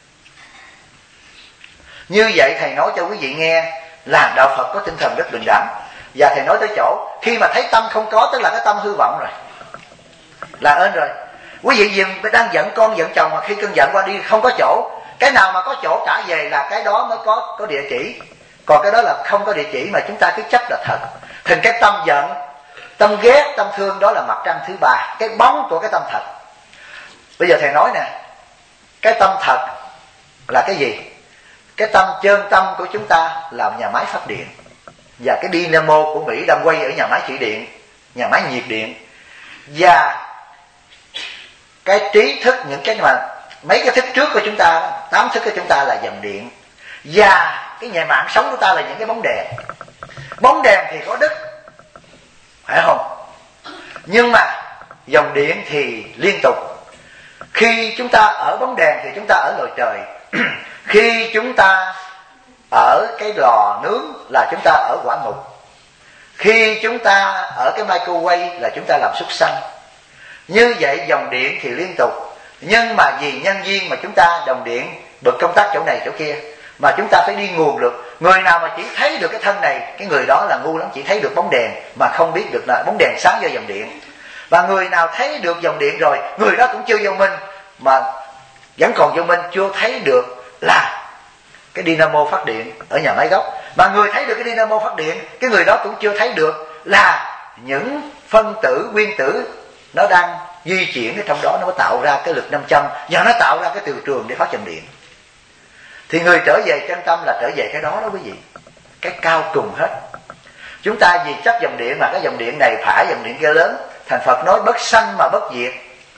Như vậy thầy nói cho quý vị nghe là đạo Phật có tinh thần rất bình đẳng. Và thầy nói tới chỗ khi mà thấy tâm không có, tức là cái tâm hư vọng rồi, là ơn rồi. Quý vị đang giận con giận chồng mà khi cơn giận qua đi không có chỗ, cái nào mà có chỗ trả về là cái đó mới có địa chỉ. Còn cái đó là không có địa chỉ mà chúng ta cứ chấp là thật. Thành cái tâm giận, tâm ghét, tâm thương đó là mặt trăng thứ ba, cái bóng của cái tâm thật. Bây giờ thầy nói nè, cái tâm thật là cái gì? Cái tâm chân tâm của chúng ta là nhà máy phát điện, và cái dynamo của Mỹ đang quay ở nhà máy thủy điện, nhà máy nhiệt điện. Và cái trí thức, những cái mà mấy cái thức trước của chúng ta, 8 thức của chúng ta là dòng điện. Và cái nhà mạng sống của ta là những cái bóng đèn. Bóng đèn thì có đức, phải không? Nhưng mà dòng điện thì liên tục. Khi chúng ta ở bóng đèn thì chúng ta ở lồi trời. Khi chúng ta ở cái lò nướng là chúng ta ở quả ngục. Khi chúng ta ở cái microwave là chúng ta làm súc sanh. Như vậy dòng điện thì liên tục. Nhưng mà vì nhân duyên mà chúng ta đồng điện bật công tắc chỗ này chỗ kia, mà chúng ta phải đi nguồn được. Người nào mà chỉ thấy được cái thân này, cái người đó là ngu lắm, chỉ thấy được bóng đèn mà không biết được là bóng đèn sáng do dòng điện. Và người nào thấy được dòng điện rồi, người đó cũng chưa vô minh, mà vẫn còn vô minh, chưa thấy được là cái dynamo phát điện ở nhà máy gốc. Mà người thấy được cái dynamo phát điện, cái người đó cũng chưa thấy được là những phân tử, nguyên tử nó đang di chuyển ở trong đó, nó mới tạo ra cái lực 500 và nó tạo ra cái từ trường để phát dòng điện. Thì người trở về chân tâm là trở về cái đó đó quý vị, cái cao cùng hết. Chúng ta vì chấp dòng điện mà cái dòng điện này phải, dòng điện kia lớn, thành Phật nói bất sanh mà bất diệt.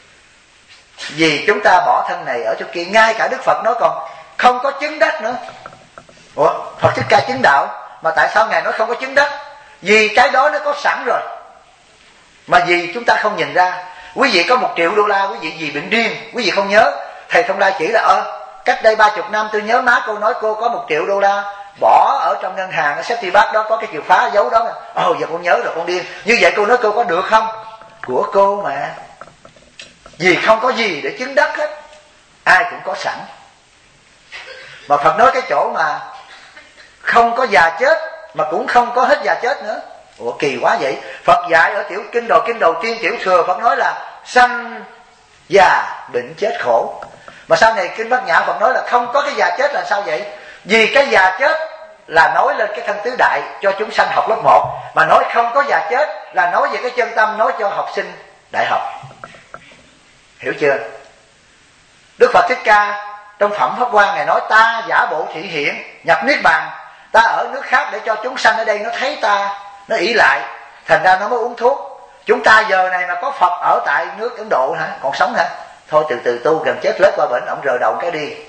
Vì chúng ta bỏ thân này ở chỗ kia, ngay cả Đức Phật nói còn không có chứng đắc nữa. Ủa, Phật Thích Ca chứng đạo mà tại sao Ngài nói không có chứng đắc? Vì cái đó nó có sẵn rồi, mà vì chúng ta không nhìn ra. Quý vị có 1 triệu đô la, quý vị vì bệnh điên, quý vị không nhớ. Thầy Thông Lai chỉ là cách đây 30 năm tôi nhớ má cô nói cô có 1 triệu đô la bỏ ở trong ngân hàng ở Safety Bank đó, có cái chìa khóa giấu đó. Giờ con nhớ rồi con điên. Như vậy cô nói cô có được không? Của cô mà. Vì không có gì để chứng đắc hết, ai cũng có sẵn. Mà Phật nói cái chỗ mà không có già chết mà cũng không có hết già chết nữa. Ủa kỳ quá vậy. Phật dạy ở tiểu kinh đầu tiên tiểu thừa, Phật nói là sanh già bệnh chết khổ. Mà sau này kinh Bát Nhã Phật nói là không có cái già chết là sao vậy? Vì cái già chết là nói lên cái thân tứ đại cho chúng sanh học lớp 1, mà nói không có già chết là nói về cái chân tâm, nói cho học sinh đại học. Hiểu chưa? Đức Phật Thích Ca trong Phẩm Pháp Hoa Ngài nói ta giả bộ thị hiện nhập niết bàn, ta ở nước khác để cho chúng sanh ở đây nó thấy ta, nó ỷ lại, thành ra nó mới uống thuốc. Chúng ta giờ này mà có Phật ở tại nước Ấn Độ hả? Còn sống hả? Thôi từ từ tu, gần chết lết qua bệnh ông rờ đầu cái đi.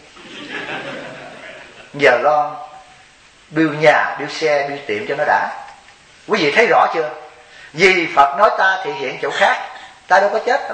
Giờ lo bill nhà, bill xe, bill tiệm cho nó đã. Quý vị thấy rõ chưa? Vì Phật nói ta thị hiện chỗ khác, ta đâu có chết đâu.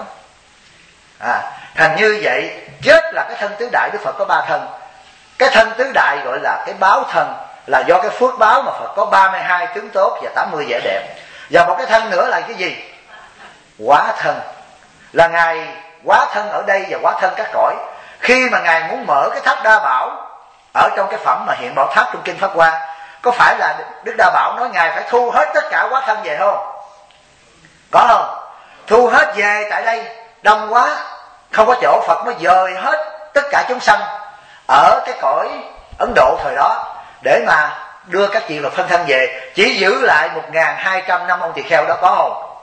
Thành như vậy, chết là cái thân tứ đại. Đức Phật có 3 thân. Cái thân tứ đại gọi là cái báo thân, là do cái phước báo mà Phật có 32 tướng tốt và 80 vẻ đẹp. Và một cái thân nữa là cái gì? Hóa thân. Là Ngài hóa thân ở đây và hóa thân các cõi. Khi mà Ngài muốn mở cái tháp Đa Bảo ở trong cái phẩm mà hiện bảo tháp trong kinh Pháp Hoa, có phải là Đức Đa Bảo nói Ngài phải thu hết tất cả hóa thân về không? Có không? Thu hết về tại đây đông quá, không có chỗ, Phật mới dời hết tất cả chúng sanh ở cái cõi Ấn Độ thời đó để mà đưa các vị là phân thân về. Chỉ giữ lại 1200 năm ông tỳ kheo đó, có không?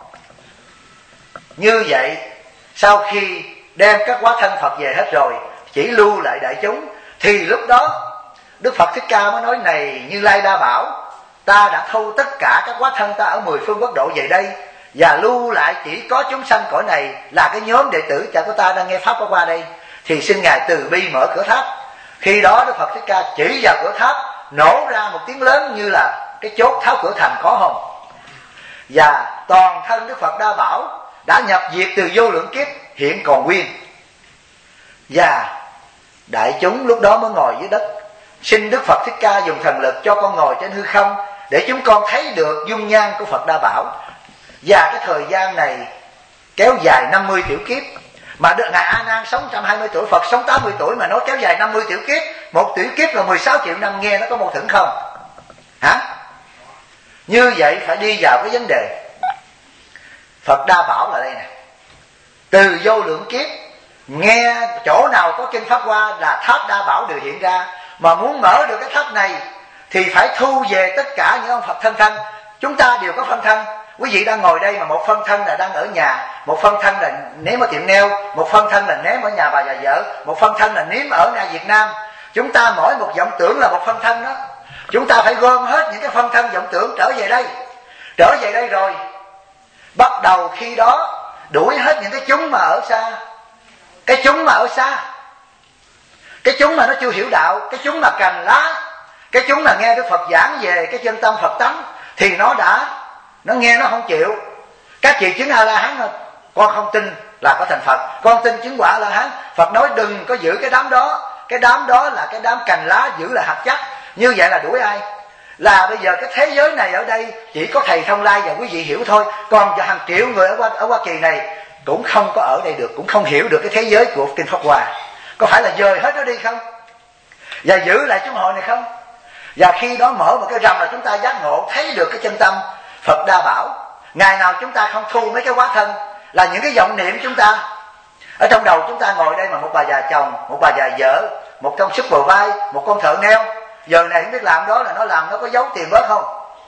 Như vậy sau khi đem các hóa thân Phật về hết rồi, chỉ lưu lại đại chúng, thì lúc đó Đức Phật Thích Ca mới nói này Như Lai Đa Bảo, ta đã thu tất cả các hóa thân ta ở 10 phương quốc độ về đây, và lưu lại chỉ có chúng sanh cõi này là cái nhóm đệ tử cha của ta đang nghe pháp qua đây, thì xin Ngài từ bi mở cửa tháp. Khi đó Đức Phật Thích Ca chỉ vào cửa tháp, nổ ra một tiếng lớn như là cái chốt tháo cửa thành, có không? Và toàn thân Đức Phật Đa Bảo đã nhập diệt từ vô lượng kiếp, hiện còn nguyên. Và đại chúng lúc đó mới ngồi dưới đất, xin Đức Phật Thích Ca dùng thần lực cho con ngồi trên hư không, để chúng con thấy được dung nhan của Phật Đa Bảo. Và cái thời gian này kéo dài 50 tiểu kiếp. Mà Ngài A Nan sống 120 tuổi, Phật sống 80 tuổi, mà nói kéo dài 50 tiểu kiếp. Một tiểu kiếp là 16 triệu năm, nghe nó có mâu thuẫn không? Hả? Như vậy phải đi vào cái vấn đề Phật Đa Bảo là đây nè. Từ vô lượng kiếp, nghe chỗ nào có kinh Pháp Hoa là tháp Đa Bảo đều hiện ra. Mà muốn mở được cái tháp này thì phải thu về tất cả những ông Phật thân thân. Chúng ta đều có phân thân. Quý vị đang ngồi đây mà một phân thân là đang ở nhà, một phân thân là ném ở tiệm nail, một phân thân là ném ở nhà bà già vợ, một phân thân là ném ở nhà Việt Nam. Chúng ta mỗi một vọng tưởng là một phân thân đó. Chúng ta phải gom hết những cái phân thân vọng tưởng trở về đây. Trở về đây rồi bắt đầu khi đó đuổi hết những cái chúng mà ở xa. Cái chúng mà ở xa, cái chúng mà nó chưa hiểu đạo, cái chúng mà cành lá, cái chúng mà nghe Đức Phật giảng về cái chân tâm Phật tánh, thì nó nghe nó không chịu. Các chị chứng A-la-hán thôi, con không tin là có thành Phật, con tin chứng quả A-la-hán. Phật nói đừng có giữ cái đám đó. Cái đám đó là cái đám cành lá, giữ là hạt chắc. Như vậy là đuổi ai? Là bây giờ cái thế giới này ở đây chỉ có thầy Thông Lai và quý vị hiểu thôi. Còn hàng triệu người ở Hoa Kỳ này cũng không có ở đây được, cũng không hiểu được cái thế giới của kinh Pháp Hoa. Có phải là dời hết nó đi không? Và giữ lại chúng hội này không? Và khi đó mở một cái rầm là chúng ta giác ngộ, thấy được cái chân tâm Phật Đa Bảo. Ngày nào chúng ta không thu mấy cái hóa thân, là những cái vọng niệm chúng ta ở trong đầu chúng ta ngồi đây mà một bà già chồng, một bà già vợ, một con súp bờ vai, một con thợ neo. Giờ này không biết làm đó là nó làm, nó có giấu tiền bớt không?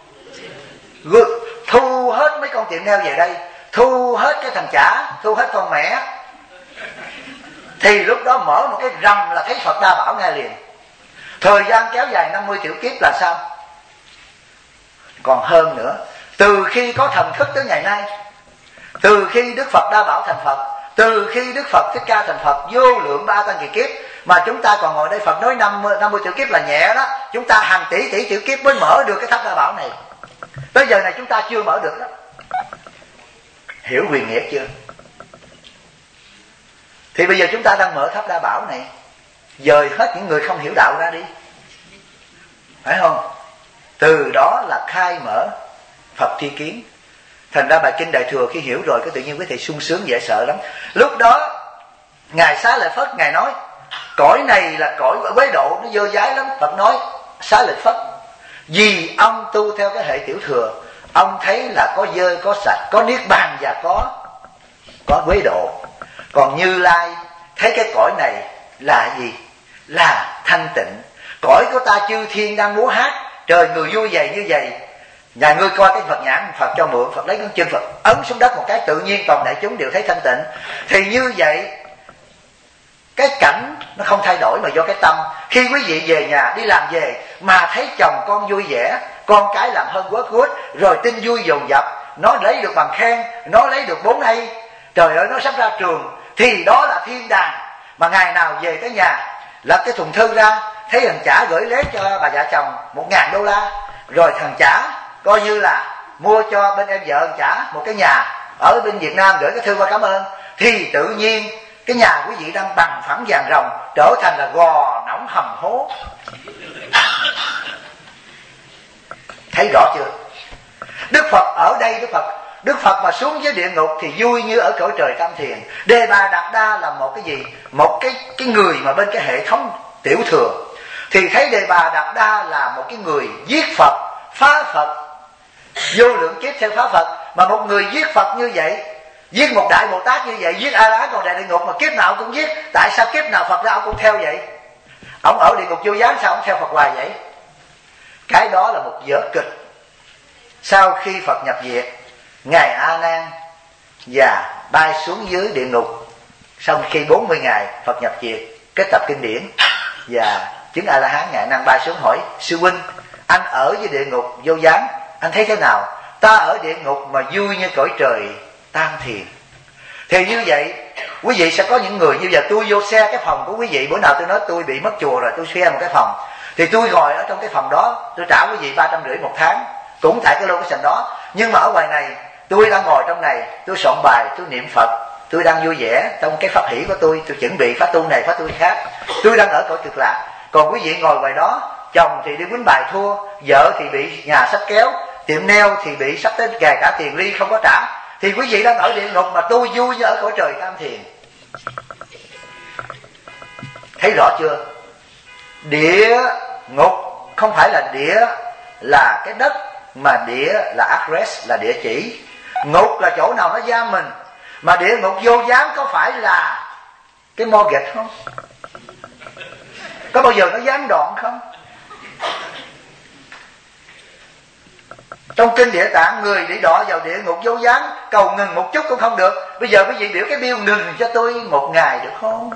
Thu hết mấy con tiệm neo về đây, thu hết cái thằng chả, thu hết con mẹ, thì lúc đó mở một cái rầm là thấy Phật Đa Bảo ngay liền. Thời gian kéo dài 50 tiểu kiếp là sao? Còn hơn nữa. Từ khi có thần thức tới ngày nay, từ khi Đức Phật Đa Bảo thành Phật, từ khi Đức Phật Thích Ca thành Phật, vô lượng 3 tăng kỳ kiếp, mà chúng ta còn ngồi đây. Phật nói 50 tiểu kiếp là nhẹ đó. Chúng ta hàng tỷ tiểu kiếp mới mở được cái tháp Đa Bảo này. Tới giờ này chúng ta chưa mở được đó. Hiểu quyền nghĩa chưa? Thì bây giờ chúng ta đang mở tháp Đa Bảo này, dời hết những người không hiểu đạo ra đi, phải không? Từ đó là khai mở Phật tri kiến. Thành ra bài kinh Đại Thừa khi hiểu rồi, cái tự nhiên quý thầy sung sướng dễ sợ lắm. Lúc đó Ngài Xá Lợi Phất Ngài nói cõi này là cõi quế độ, nó dơ dái lắm. Phật nói Xá Lợi Phất, vì ông tu theo cái hệ tiểu thừa, ông thấy là có dơ có sạch, có niết bàn và có quế độ. Còn Như Lai thấy cái cõi này là gì? Là thanh tịnh. Cõi của ta chư thiên đang múa hát, trời người vui vậy như vậy. Nhà ngươi coi cái Phật nhãn, Phật cho mượn, Phật lấy cái chân Phật ấn xuống đất một cái, tự nhiên toàn đại chúng đều thấy thanh tịnh. Thì như vậy cái cảnh nó không thay đổi mà do cái tâm. Khi quý vị về nhà đi làm về mà thấy chồng con vui vẻ, con cái làm hơn quất, rồi tin vui dồn dập, nó lấy được bằng khen, nó lấy được 4 A, trời ơi nó sắp ra trường, thì đó là thiên đàng. Mà ngày nào về tới nhà lật cái thùng thư ra, thấy thằng chả gửi lễ cho bà vợ chồng $1.000, rồi thằng chả coi như là mua cho bên em vợ thằng chả một cái nhà ở bên Việt Nam, gửi cái thư qua cảm ơn, thì tự nhiên cái nhà quý vị đang bằng phẳng vàng rồng trở thành là gò nóng hầm hố. Thấy rõ chưa? Đức Phật ở đây, Đức Phật mà xuống dưới địa ngục thì vui như ở cõi trời Tam Thiền. Đề Bà Đạt Đa là một cái gì? Một cái người mà bên cái hệ thống tiểu thừa, thì thấy Đề Bà Đạt Đa là một cái người giết Phật, phá Phật, vô lượng kiếp theo phá Phật. Mà một người giết Phật như vậy, giết một Đại Bồ Tát như vậy, giết A-la-hán còn Đại Địa Ngục, mà kiếp nào cũng giết. Tại sao kiếp nào Phật ra ông cũng theo vậy? Ông ở địa ngục vô gián sao ông theo Phật hoài vậy? Cái đó là một vở kịch. Sau khi Phật nhập diệt, Ngài A Nan và bay xuống dưới địa ngục. Sau khi 40 ngày Phật nhập diệt, kết tập kinh điển và chứng A-la-hán, Ngài A Nan bay xuống hỏi sư huynh, anh ở dưới địa ngục vô gián, anh thấy thế nào? Ta ở địa ngục mà vui như cõi trời Tam Thiền. Thì như vậy quý vị sẽ có những người như vậy. Tôi vô xe cái phòng của quý vị, bữa nào tôi nói tôi bị mất chùa rồi, tôi share một cái phòng, thì tôi ngồi ở trong cái phòng đó, tôi trả quý vị 350 một tháng, cũng tại cái location đó. Nhưng mà ở ngoài này tôi đang ngồi trong này, tôi soạn bài, tôi niệm Phật, tôi đang vui vẻ trong cái pháp hỷ của tôi chuẩn bị pháp tu này pháp tu khác, tôi đang ở cõi cực lạc. Còn quý vị ngồi ngoài đó, chồng thì đi quýnh bài thua, vợ thì bị nhà sách kéo, tiệm nail thì bị sắp tới gài cả tiền ly không có trả, thì quý vị đang ở địa ngục mà tôi vui như ở cõi trời Tam Thiền. Thấy rõ chưa? Địa ngục không phải là địa là cái đất, mà địa là address, là địa chỉ. Ngục là chỗ nào nó giam mình. Mà địa ngục vô gián có phải là cái mortgage không? Có bao giờ nó gián đoạn không? Trong kinh Địa Tạng, người bị đọa vào địa ngục vô gián, cầu ngừng một chút cũng không được. Bây giờ quý vị biểu cái bill ngừng cho tôi 1 ngày được không?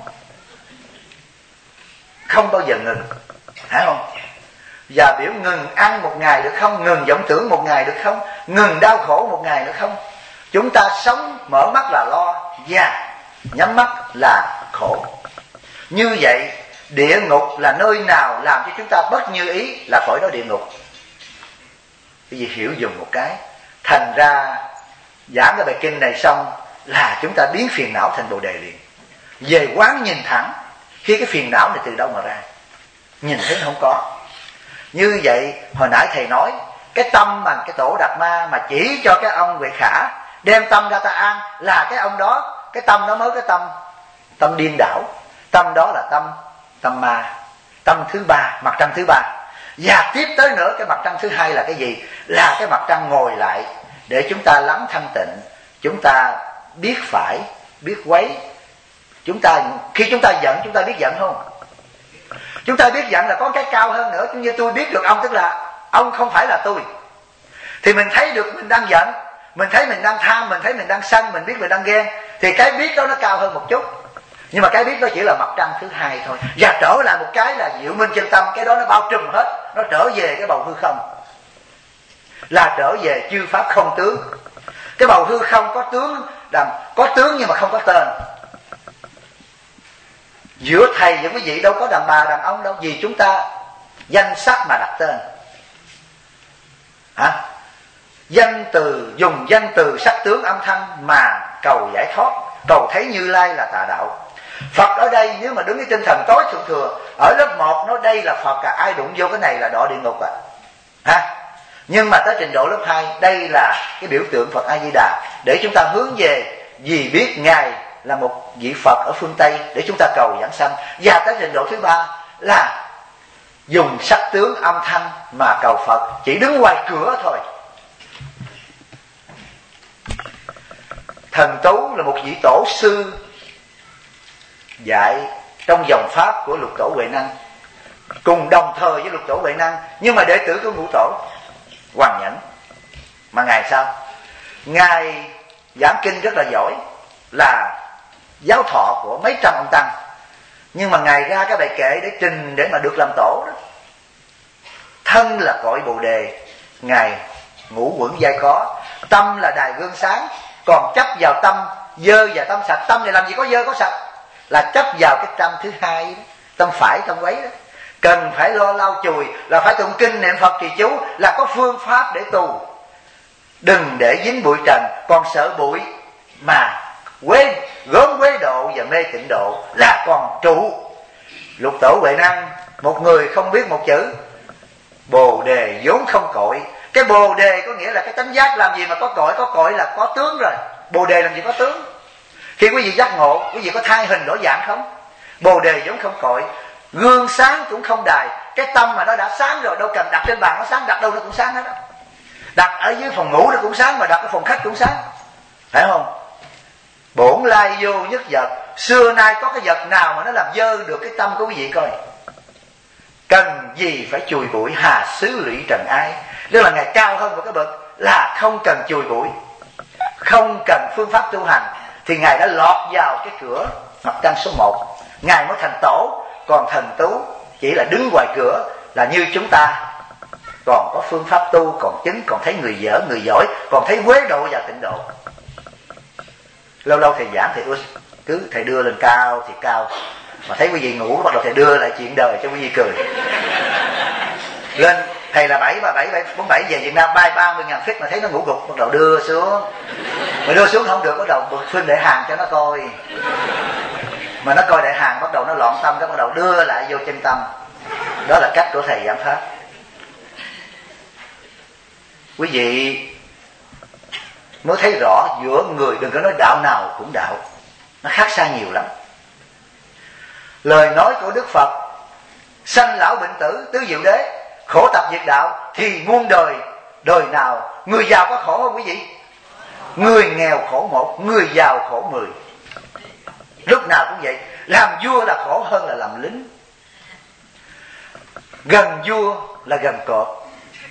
Không bao giờ ngừng, hả không? Và biểu ngừng ăn 1 ngày được không? Ngừng vọng tưởng 1 ngày được không? Ngừng đau khổ 1 ngày được không? Chúng ta sống mở mắt là lo, và nhắm mắt là khổ. Như vậy địa ngục là nơi nào làm cho chúng ta bất như ý là khỏi đó địa ngục. Cái gì hiểu dùng một cái. Thành ra giảng cái bài kinh này xong là chúng ta biến phiền não thành bồ đề liền. Về quán nhìn thẳng, khi cái phiền não này từ đâu mà ra? Nhìn thấy không có. Như vậy hồi nãy thầy nói, cái tâm mà cái Tổ Đạt Ma mà chỉ cho cái ông Huệ Khả đem tâm ra ta an, là cái ông đó, cái tâm đó mới cái tâm điên đảo. Tâm đó là tâm ma, tâm thứ ba, mặt trăng thứ ba. Và tiếp tới nữa, cái mặt trăng thứ hai là cái gì? Là cái mặt trăng ngồi lại để chúng ta lắng thanh tịnh, chúng ta biết phải, biết quấy. Khi chúng ta giận, chúng ta biết giận không? Chúng ta biết giận là có cái cao hơn nữa. Như tôi biết được ông, tức là ông không phải là tôi. Thì mình thấy được mình đang giận, mình thấy mình đang tham, mình thấy mình đang sân, mình biết mình đang ghen, thì cái biết đó nó cao hơn một chút. Nhưng mà cái biết đó chỉ là mặt trăng thứ hai thôi. Và trở lại một cái là diệu minh chân tâm, cái đó nó bao trùm hết. Nó trở về cái bầu hư không, là trở về chư pháp không tướng. Cái bầu hư không có tướng, có tướng nhưng mà không có tên. Giữa thầy và quý vị đâu có đàn bà đàn ông đâu, vì chúng ta danh sắc mà đặt tên. Hả? Dùng danh từ sắc tướng âm thanh mà cầu giải thoát, cầu thấy Như Lai là tà đạo. Phật ở đây nếu mà đứng với tinh thần tối thượng thừa, ở lớp 1 nói đây là Phật à, ai đụng vô cái này là đọa địa ngục à. Ha? Nhưng mà tới trình độ lớp 2, đây là cái biểu tượng Phật A Di Đà, để chúng ta hướng về, vì biết Ngài là một vị Phật ở phương Tây để chúng ta cầu giảng sanh. Và tới trình độ thứ ba là dùng sắc tướng âm thanh mà cầu Phật, chỉ đứng ngoài cửa thôi. Thần Tú là một vị tổ sư dạy trong dòng pháp của Lục Tổ Huệ Năng, cùng đồng thời với Lục Tổ Huệ Năng, nhưng mà đệ tử của Ngũ Tổ Hoàng Nhẫn. Mà ngài sao? Ngài giảng kinh rất là giỏi, là giáo thọ của mấy trăm ông tăng, nhưng mà ngài ra cái bài kệ để trình để mà được làm tổ đó. Thân là cội Bồ Đề, ngài ngũ quẩn giai có. Tâm là đài gương sáng, còn chấp vào tâm dơ và tâm sạch. Tâm này làm gì có dơ có sạch, là chấp vào cái tâm thứ hai đó, tâm phải tâm quấy đó. Cần phải lo lau chùi, là phải tụng kinh niệm Phật trì chú, là có phương pháp để tu. Đừng để dính bụi trần, còn sợ bụi mà quên gớm quế độ và mê tịnh độ là còn trụ. Lục Tổ Huệ Năng, một người không biết một chữ Bồ Đề vốn không cội. Cái Bồ Đề có nghĩa là cái tánh giác, làm gì mà có cội là có tướng rồi. Bồ Đề làm gì có tướng. Khi quý vị giác ngộ, quý vị có thay hình đổi dạng không? Bồ Đề vốn không cội, gương sáng cũng không đài. Cái tâm mà nó đã sáng rồi, đâu cần đặt trên bàn nó sáng, đặt đâu nó cũng sáng hết đó. Đặt ở dưới phòng ngủ nó cũng sáng, mà đặt ở phòng khách cũng sáng, phải không? Bổn lai vô nhất vật. Xưa nay có cái vật nào mà nó làm dơ được cái tâm của quý vị coi. Cần gì phải chùi bụi, hà xứ lụy trần ai. Tức là ngài cao hơn một cái bậc, là không cần chùi bụi, không cần phương pháp tu hành, thì ngài đã lọt vào cái cửa mặt trăng số 1. Ngài mới thành tổ. Còn Thần Tú chỉ là đứng ngoài cửa, là như chúng ta còn có phương pháp tu, còn chứng, còn thấy người dở người giỏi, còn thấy quế độ và tịnh độ. Lâu lâu thầy giảng thì cứ thầy đưa lên cao thì cao, mà thấy quý vị ngủ bắt đầu thầy đưa lại chuyện đời cho quý vị cười. Lên thầy là 47 về Việt Nam bay 30.000 feet mà thấy nó ngủ gục, bắt đầu đưa xuống. Mà đưa xuống không được, bắt đầu bật phim Đại Hàng cho nó coi. Mà nó coi Đại Hàng bắt đầu nó loạn tâm, cái bắt đầu đưa lại vô chân tâm. Đó là cách của thầy giảng pháp. Quý vị mới thấy rõ giữa người, đừng có nói đạo nào cũng đạo, nó khác xa nhiều lắm. Lời nói của Đức Phật, sanh lão bệnh tử tứ diệu đế, khổ tập diệt đạo, thì muôn đời, đời nào người giàu có khổ không quý vị? Người nghèo khổ một, người giàu khổ 10. Lúc nào cũng vậy. Làm vua là khổ hơn là làm lính. Gần vua là gần cọp.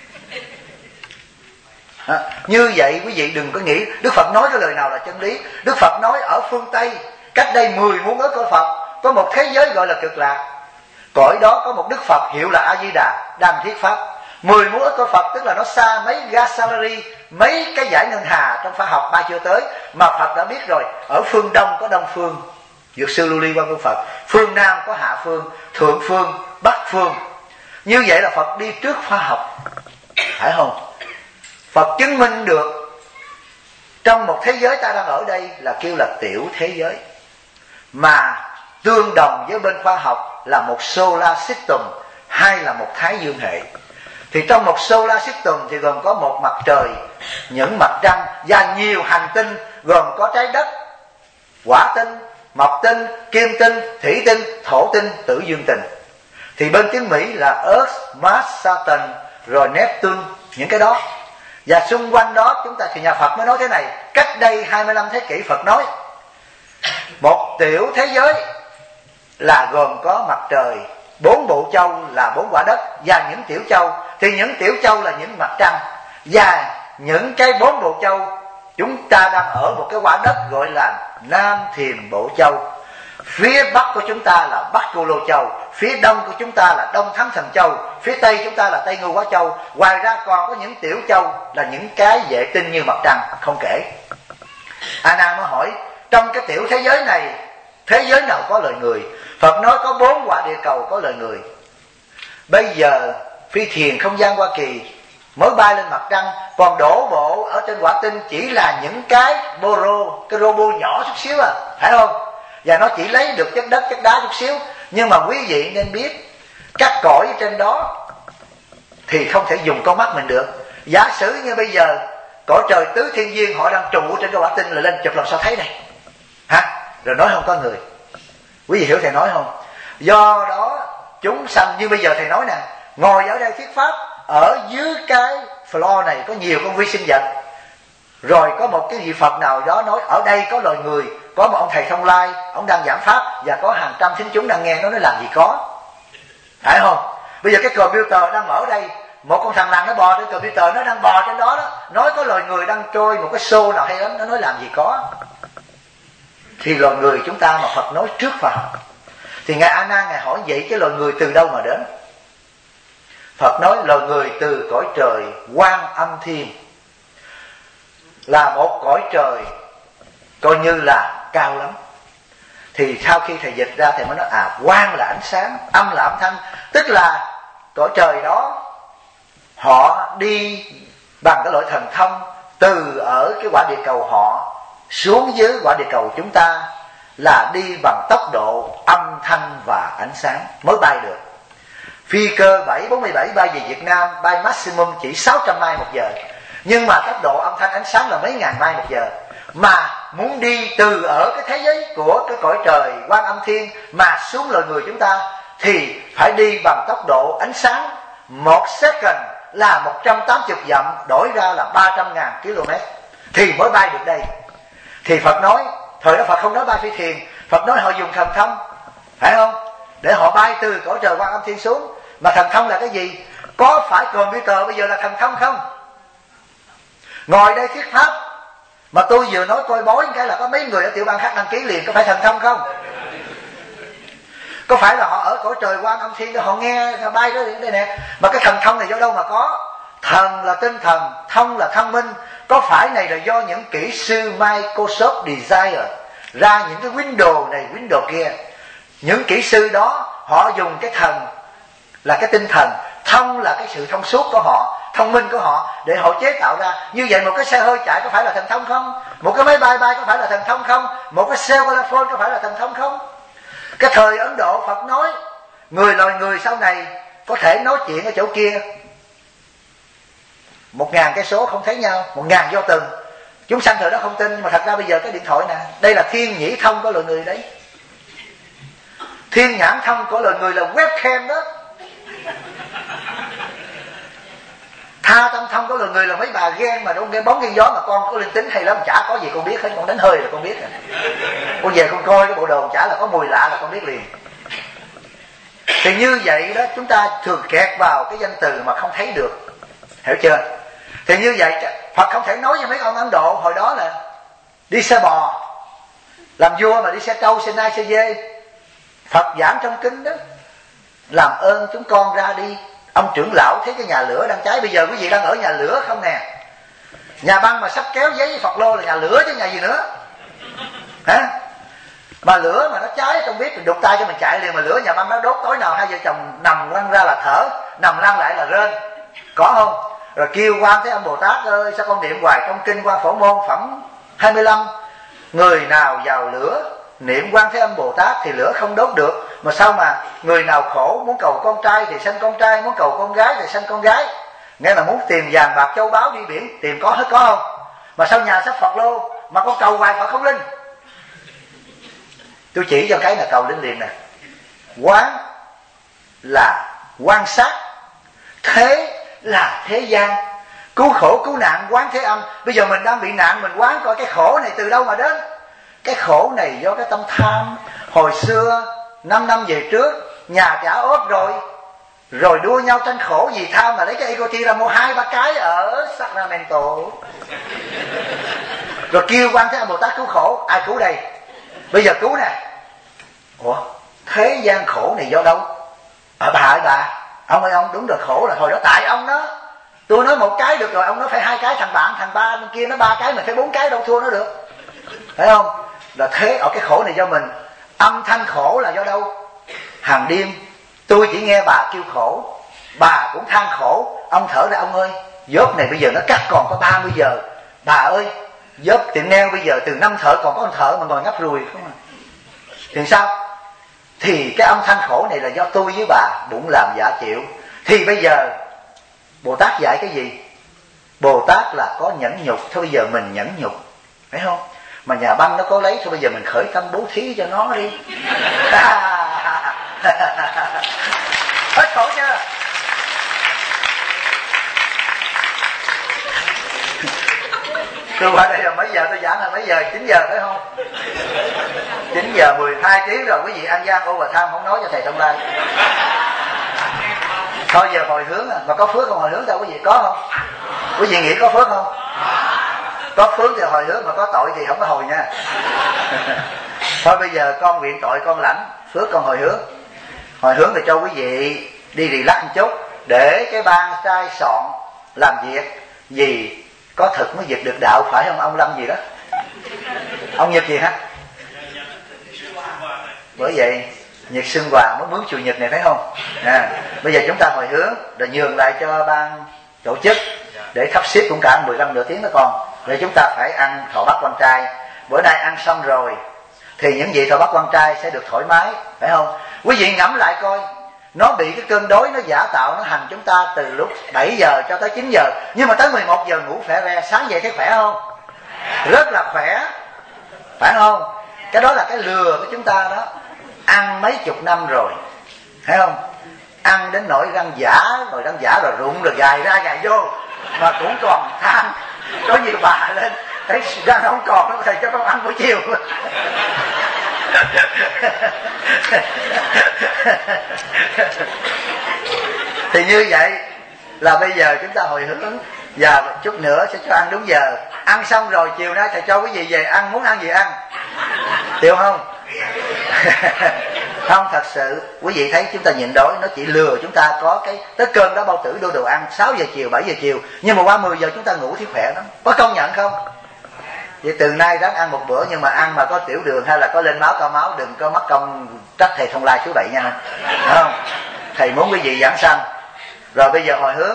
Như vậy quý vị đừng có nghĩ Đức Phật nói cái lời nào là chân lý. Đức Phật nói ở phương Tây cách đây 10 muôn ức cõi Phật có một thế giới gọi là Cực Lạc. Cõi đó có một Đức Phật hiệu là A Di Đà đang thuyết pháp. 10 muôn ức cõi Phật tức là nó xa mấy ga salary, mấy cái giải ngân hà trong khoa học ba chưa tới, mà Phật đã biết rồi. Ở phương Đông có Đông Phương, Dược sư Lưu Ly Quan Quân Phật. Phương Nam có Hạ Phương, Thượng Phương, Bắc Phương. Như vậy là Phật đi trước khoa học, phải không? Phật chứng minh được trong một thế giới ta đang ở đây là kêu là tiểu thế giới, mà tương đồng với bên khoa học là một solar system hay là một thái dương hệ. Thì trong một solar system thì gồm có một mặt trời, những mặt trăng và nhiều hành tinh, gồm có trái đất, hỏa tinh, mộc tinh, kim tinh, thủy tinh, thổ tinh, tử dương tinh. Thì bên tiếng Mỹ là Earth, Mars, Saturn, rồi Neptune, những cái đó. Và xung quanh đó chúng ta, thì nhà Phật mới nói thế này, cách đây 25 thế kỷ Phật nói một tiểu thế giới là gồm có mặt trời, 4 bộ châu là 4 quả đất, và những tiểu châu, thì những tiểu châu là những mặt trăng, và những cái 4 bộ châu chúng ta đang ở một cái quả đất gọi là Nam Thiềm Bộ Châu. Phía bắc của chúng ta là Bắc Cô Lô Châu, phía đông của chúng ta là Đông Thắng Thần Châu, phía tây chúng ta là Tây Ngưu Hóa Châu. Ngoài ra còn có những tiểu châu là những cái vệ tinh như mặt trăng không kể. A Nan mới hỏi, trong cái tiểu thế giới này, thế giới nào có loài người? Phật nói có 4 quả địa cầu có loài người. Bây giờ phi thuyền không gian Hoa Kỳ mới bay lên mặt trăng, còn đổ bộ ở trên quả tinh chỉ là những cái cái robot nhỏ chút xíu à, phải không? Và nó chỉ lấy được chất đất, chất đá chút xíu. Nhưng mà quý vị nên biết, các cõi trên đó thì không thể dùng con mắt mình được. Giả sử như bây giờ cõi trời tứ thiên viên họ đang trụ trên cái quả tinh là lên chụp làm sao thấy đây? Hả? rồi nói không có người. Quý vị hiểu thầy nói không? Do đó chúng sanh, như bây giờ thầy nói nè, ngồi ở đây thuyết pháp, ở dưới cái floor này có nhiều con vi sinh vật, rồi có một cái vị Phật nào đó nói ở đây có loài người, có một ông thầy Thông Lai, ông đang giảng pháp và có hàng trăm thính chúng đang nghe, nó nói làm gì có, phải không? Bây giờ cái computer đang mở ở đây, một con thằng lằn nó bò trên computer, nó đang bò trên đó đó, nói có loài người đang trôi một cái show nào hay lắm, nó nói làm gì có. Thì loài người chúng ta mà Phật nói trước Phật, thì ngài A Nan ngài hỏi vậy cái loài người từ đâu mà đến? Phật nói loài người từ cõi trời Quan Âm Thiên, là một cõi trời coi như là cao lắm. Thì sau khi thầy dịch ra thầy mới nói quang là ánh sáng, âm là âm thanh, tức là cõi trời đó họ đi bằng cái loại thần thông từ ở cái quả địa cầu họ xuống dưới quả địa cầu chúng ta, là đi bằng tốc độ âm thanh và ánh sáng mới bay được. Phi cơ 747 bay về Việt Nam, bay maximum chỉ 600 mai một giờ, nhưng mà tốc độ âm thanh ánh sáng là mấy ngàn mai một giờ. Mà muốn đi từ ở cái thế giới của cái cõi trời Quan Âm Thiên mà xuống loài người chúng ta thì phải đi bằng tốc độ ánh sáng, 1 second là 180 dặm, đổi ra là 300.000 km thì mới bay được đây. Thì Phật nói, thời đó Phật không nói bay phi thuyền, Phật nói họ dùng thần thông, phải không? Để họ bay từ cõi trời Quan Âm Thiên xuống. Mà thần thông là cái gì? Có phải computer bây giờ là thần thông không? Ngồi đây thuyết pháp mà tôi vừa nói coi bói cái là có mấy người ở tiểu bang khác đăng ký liền, có phải thần thông không? Có phải là họ ở cõi trời Quan Âm Thiên họ nghe họ bay đó đây nè? Mà cái thần thông này do đâu mà có? Thần là tinh thần, thông là thông minh. Có phải này là do những kỹ sư Microsoft Design ra những cái Windows này Windows kia? Những kỹ sư đó họ dùng cái thần là cái tinh thần, thông là cái sự thông suốt của họ, thông minh của họ để họ chế tạo ra. Như vậy một cái xe hơi chạy có phải là thần thông không? Một cái máy bay bay có phải là thần thông không? Một cái cellular phone có phải là thần thông không? Cái thời Ấn Độ Phật nói loài người sau này có thể nói chuyện ở chỗ kia 1.000 cây số không thấy nhau, 1.000 vô từng. Chúng sanh thời đó không tin, nhưng mà thật ra bây giờ cái điện thoại nè, đây là thiên nhĩ thông của loài người đấy. Thiên nhãn thông của loài người là webcam đó. Tha tâm thông của loài người là mấy bà ghen mà đâu nghe bóng ghen gió, mà con có linh tính hay lắm, chả có gì con biết hết, con đánh hơi là con biết rồi. Con về con coi cái bộ đồ chả là có mùi lạ là con biết liền. Thì như vậy đó, chúng ta thường kẹt vào cái danh từ mà không thấy được, hiểu chưa? Thì như vậy Phật không thể nói với mấy ông Ấn Độ hồi đó là đi xe bò làm vua mà đi xe trâu, xe nai, xe dê. Phật giảng trong kinh đó, làm ơn chúng con ra đi. Ông trưởng lão thấy cái nhà lửa đang cháy. Bây giờ quý vị đang ở nhà lửa không nè? Nhà băng mà sắp kéo giấy với Phật lô là nhà lửa chứ nhà gì nữa hả? Mà lửa mà nó cháy không biết, mình đục tay cho mình chạy liền. Mà lửa nhà băng nó đốt, tối nào hai vợ chồng nằm lăn ra là thở, nằm lăn lại là rên, có không? Rồi kêu Quan Thế Âm Bồ Tát ơi, sao con niệm hoài trong kinh Quan Phổ Môn phẩm 25, người nào vào lửa niệm Quan Thế Âm Bồ Tát thì lửa không đốt được. Mà sao mà người nào khổ muốn cầu con trai thì sanh con trai, muốn cầu con gái thì sanh con gái. Nghĩa là muốn tìm vàng bạc châu báu đi biển tìm có hết, có không? Mà sao nhà sắp Phật lô mà con cầu hoài Phật không linh? Tôi chỉ cho cái là cầu linh liền nè. Quán là quan sát, thế là thế gian, cứu khổ cứu nạn Quán Thế Âm. Bây giờ mình đang bị nạn, mình quán coi cái khổ này từ đâu mà đến. Cái khổ này do cái tâm tham. Hồi xưa 5 năm về trước, nhà trả ốp rồi đua nhau tranh khổ vì tham mà lấy cái ego ra mua 2-3 cái ở Sacramento. Rồi kêu Quan Thế Âm Bồ Tát cứu khổ. Ai cứu đây? Bây giờ cứu nè. Ủa, thế gian khổ này do đâu? Bà ơi bà, ông ơi ông, đúng rồi, khổ là hồi đó tại ông đó. Tôi nói 1 cái được rồi, ông nói phải 2 cái, thằng bạn thằng ba bên kia nó 3 cái, mình phải 4 cái, đâu thua nó được, phải không? Là thế, ở cái khổ này do mình. Âm thanh khổ là do đâu? Hàng đêm tôi chỉ nghe bà kêu khổ, bà cũng than khổ. Ông thở ra, ông ơi dốt này bây giờ nó cắt còn có 30 giờ. Bà ơi dốt tiệm neo bây giờ từ 5 thợ còn có 1 thợ mà ngồi ngắp ruồi không à. Thì sao? Thì cái âm thanh khổ này là do tôi với bà bụng làm giả chịu. Thì bây giờ Bồ Tát dạy cái gì? Bồ Tát là có nhẫn nhục. Thôi bây giờ mình nhẫn nhục, phải không? mà nhà băng nó có lấy thôi, bây giờ mình khởi tâm bố thí cho nó đi. Hết khổ chưa? Tôi qua đây là mấy giờ tôi giảng là mấy giờ? 9 giờ phải không? 9 giờ 12 tiếng rồi, quý vị ăn gian overtime không nói cho thầy Thông Lai. Thôi giờ hồi hướng à, mà có phước không hồi hướng đâu quý vị, có không? Quý vị nghĩ có phước không? Có phước thì hồi hướng, mà có tội thì không có hồi nha. Thôi bây giờ con nguyện tội con lãnh, phước con hồi hướng. Hồi hướng thì cho quý vị đi relax một chút, để cái ban trai soạn làm việc gì có thực mới việc được đạo, phải không ông Lâm gì đó? Ông Nhật gì hả? Bởi vậy Nhật Xuân Hòa mới mướn chủ nhật này phải không? Bây giờ chúng ta hồi hướng rồi nhường lại cho ban tổ chức để sắp xếp cũng cả 15 nửa tiếng đó con. Rồi chúng ta phải ăn thọ bát quan trai. Bữa nay ăn xong rồi thì những vị thọ bát quan trai sẽ được thoải mái, phải không? Quý vị ngẫm lại coi, nó bị cái cơn đói nó giả tạo, nó hành chúng ta từ lúc 7 giờ cho tới 9 giờ, nhưng mà tới 11 giờ ngủ khỏe re, sáng dậy thấy khỏe không? Rất là khỏe, phải không? Cái đó là cái lừa của chúng ta đó. Ăn mấy chục năm rồi, thấy không? Ăn đến nỗi răng giả rồi rụng rồi gài ra gài vô, mà cũng còn than. Có nhiều bà lên thấy răng không còn, nó thầy cho con ăn buổi chiều. Thì như vậy là bây giờ chúng ta hồi hướng, và chút nữa sẽ cho ăn đúng giờ. Ăn xong rồi chiều nay thầy cho quý vị về ăn, muốn ăn gì ăn, hiểu không? Không, thật sự quý vị thấy chúng ta nhịn đói, nó chỉ lừa chúng ta có cái tới cơn đó bao tử đưa đồ ăn 6 giờ chiều 7 giờ chiều, nhưng mà qua 10 giờ chúng ta ngủ thì khỏe lắm. Có công nhận không? Vậy từ nay ráng ăn một bữa, nhưng mà ăn mà có tiểu đường hay là có lên máu cao máu đừng có mất công trách thầy Thông Lai số 7 nha, đúng không? Thầy muốn quý vị giảng sanh. Rồi bây giờ hồi hướng,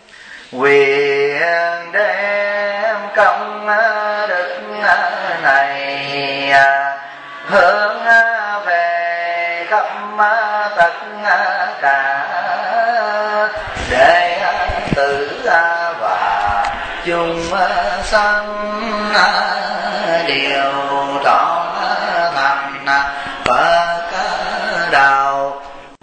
quyền đem công đức này hướng về khắp tất cả để tử và chung sanh điều trọn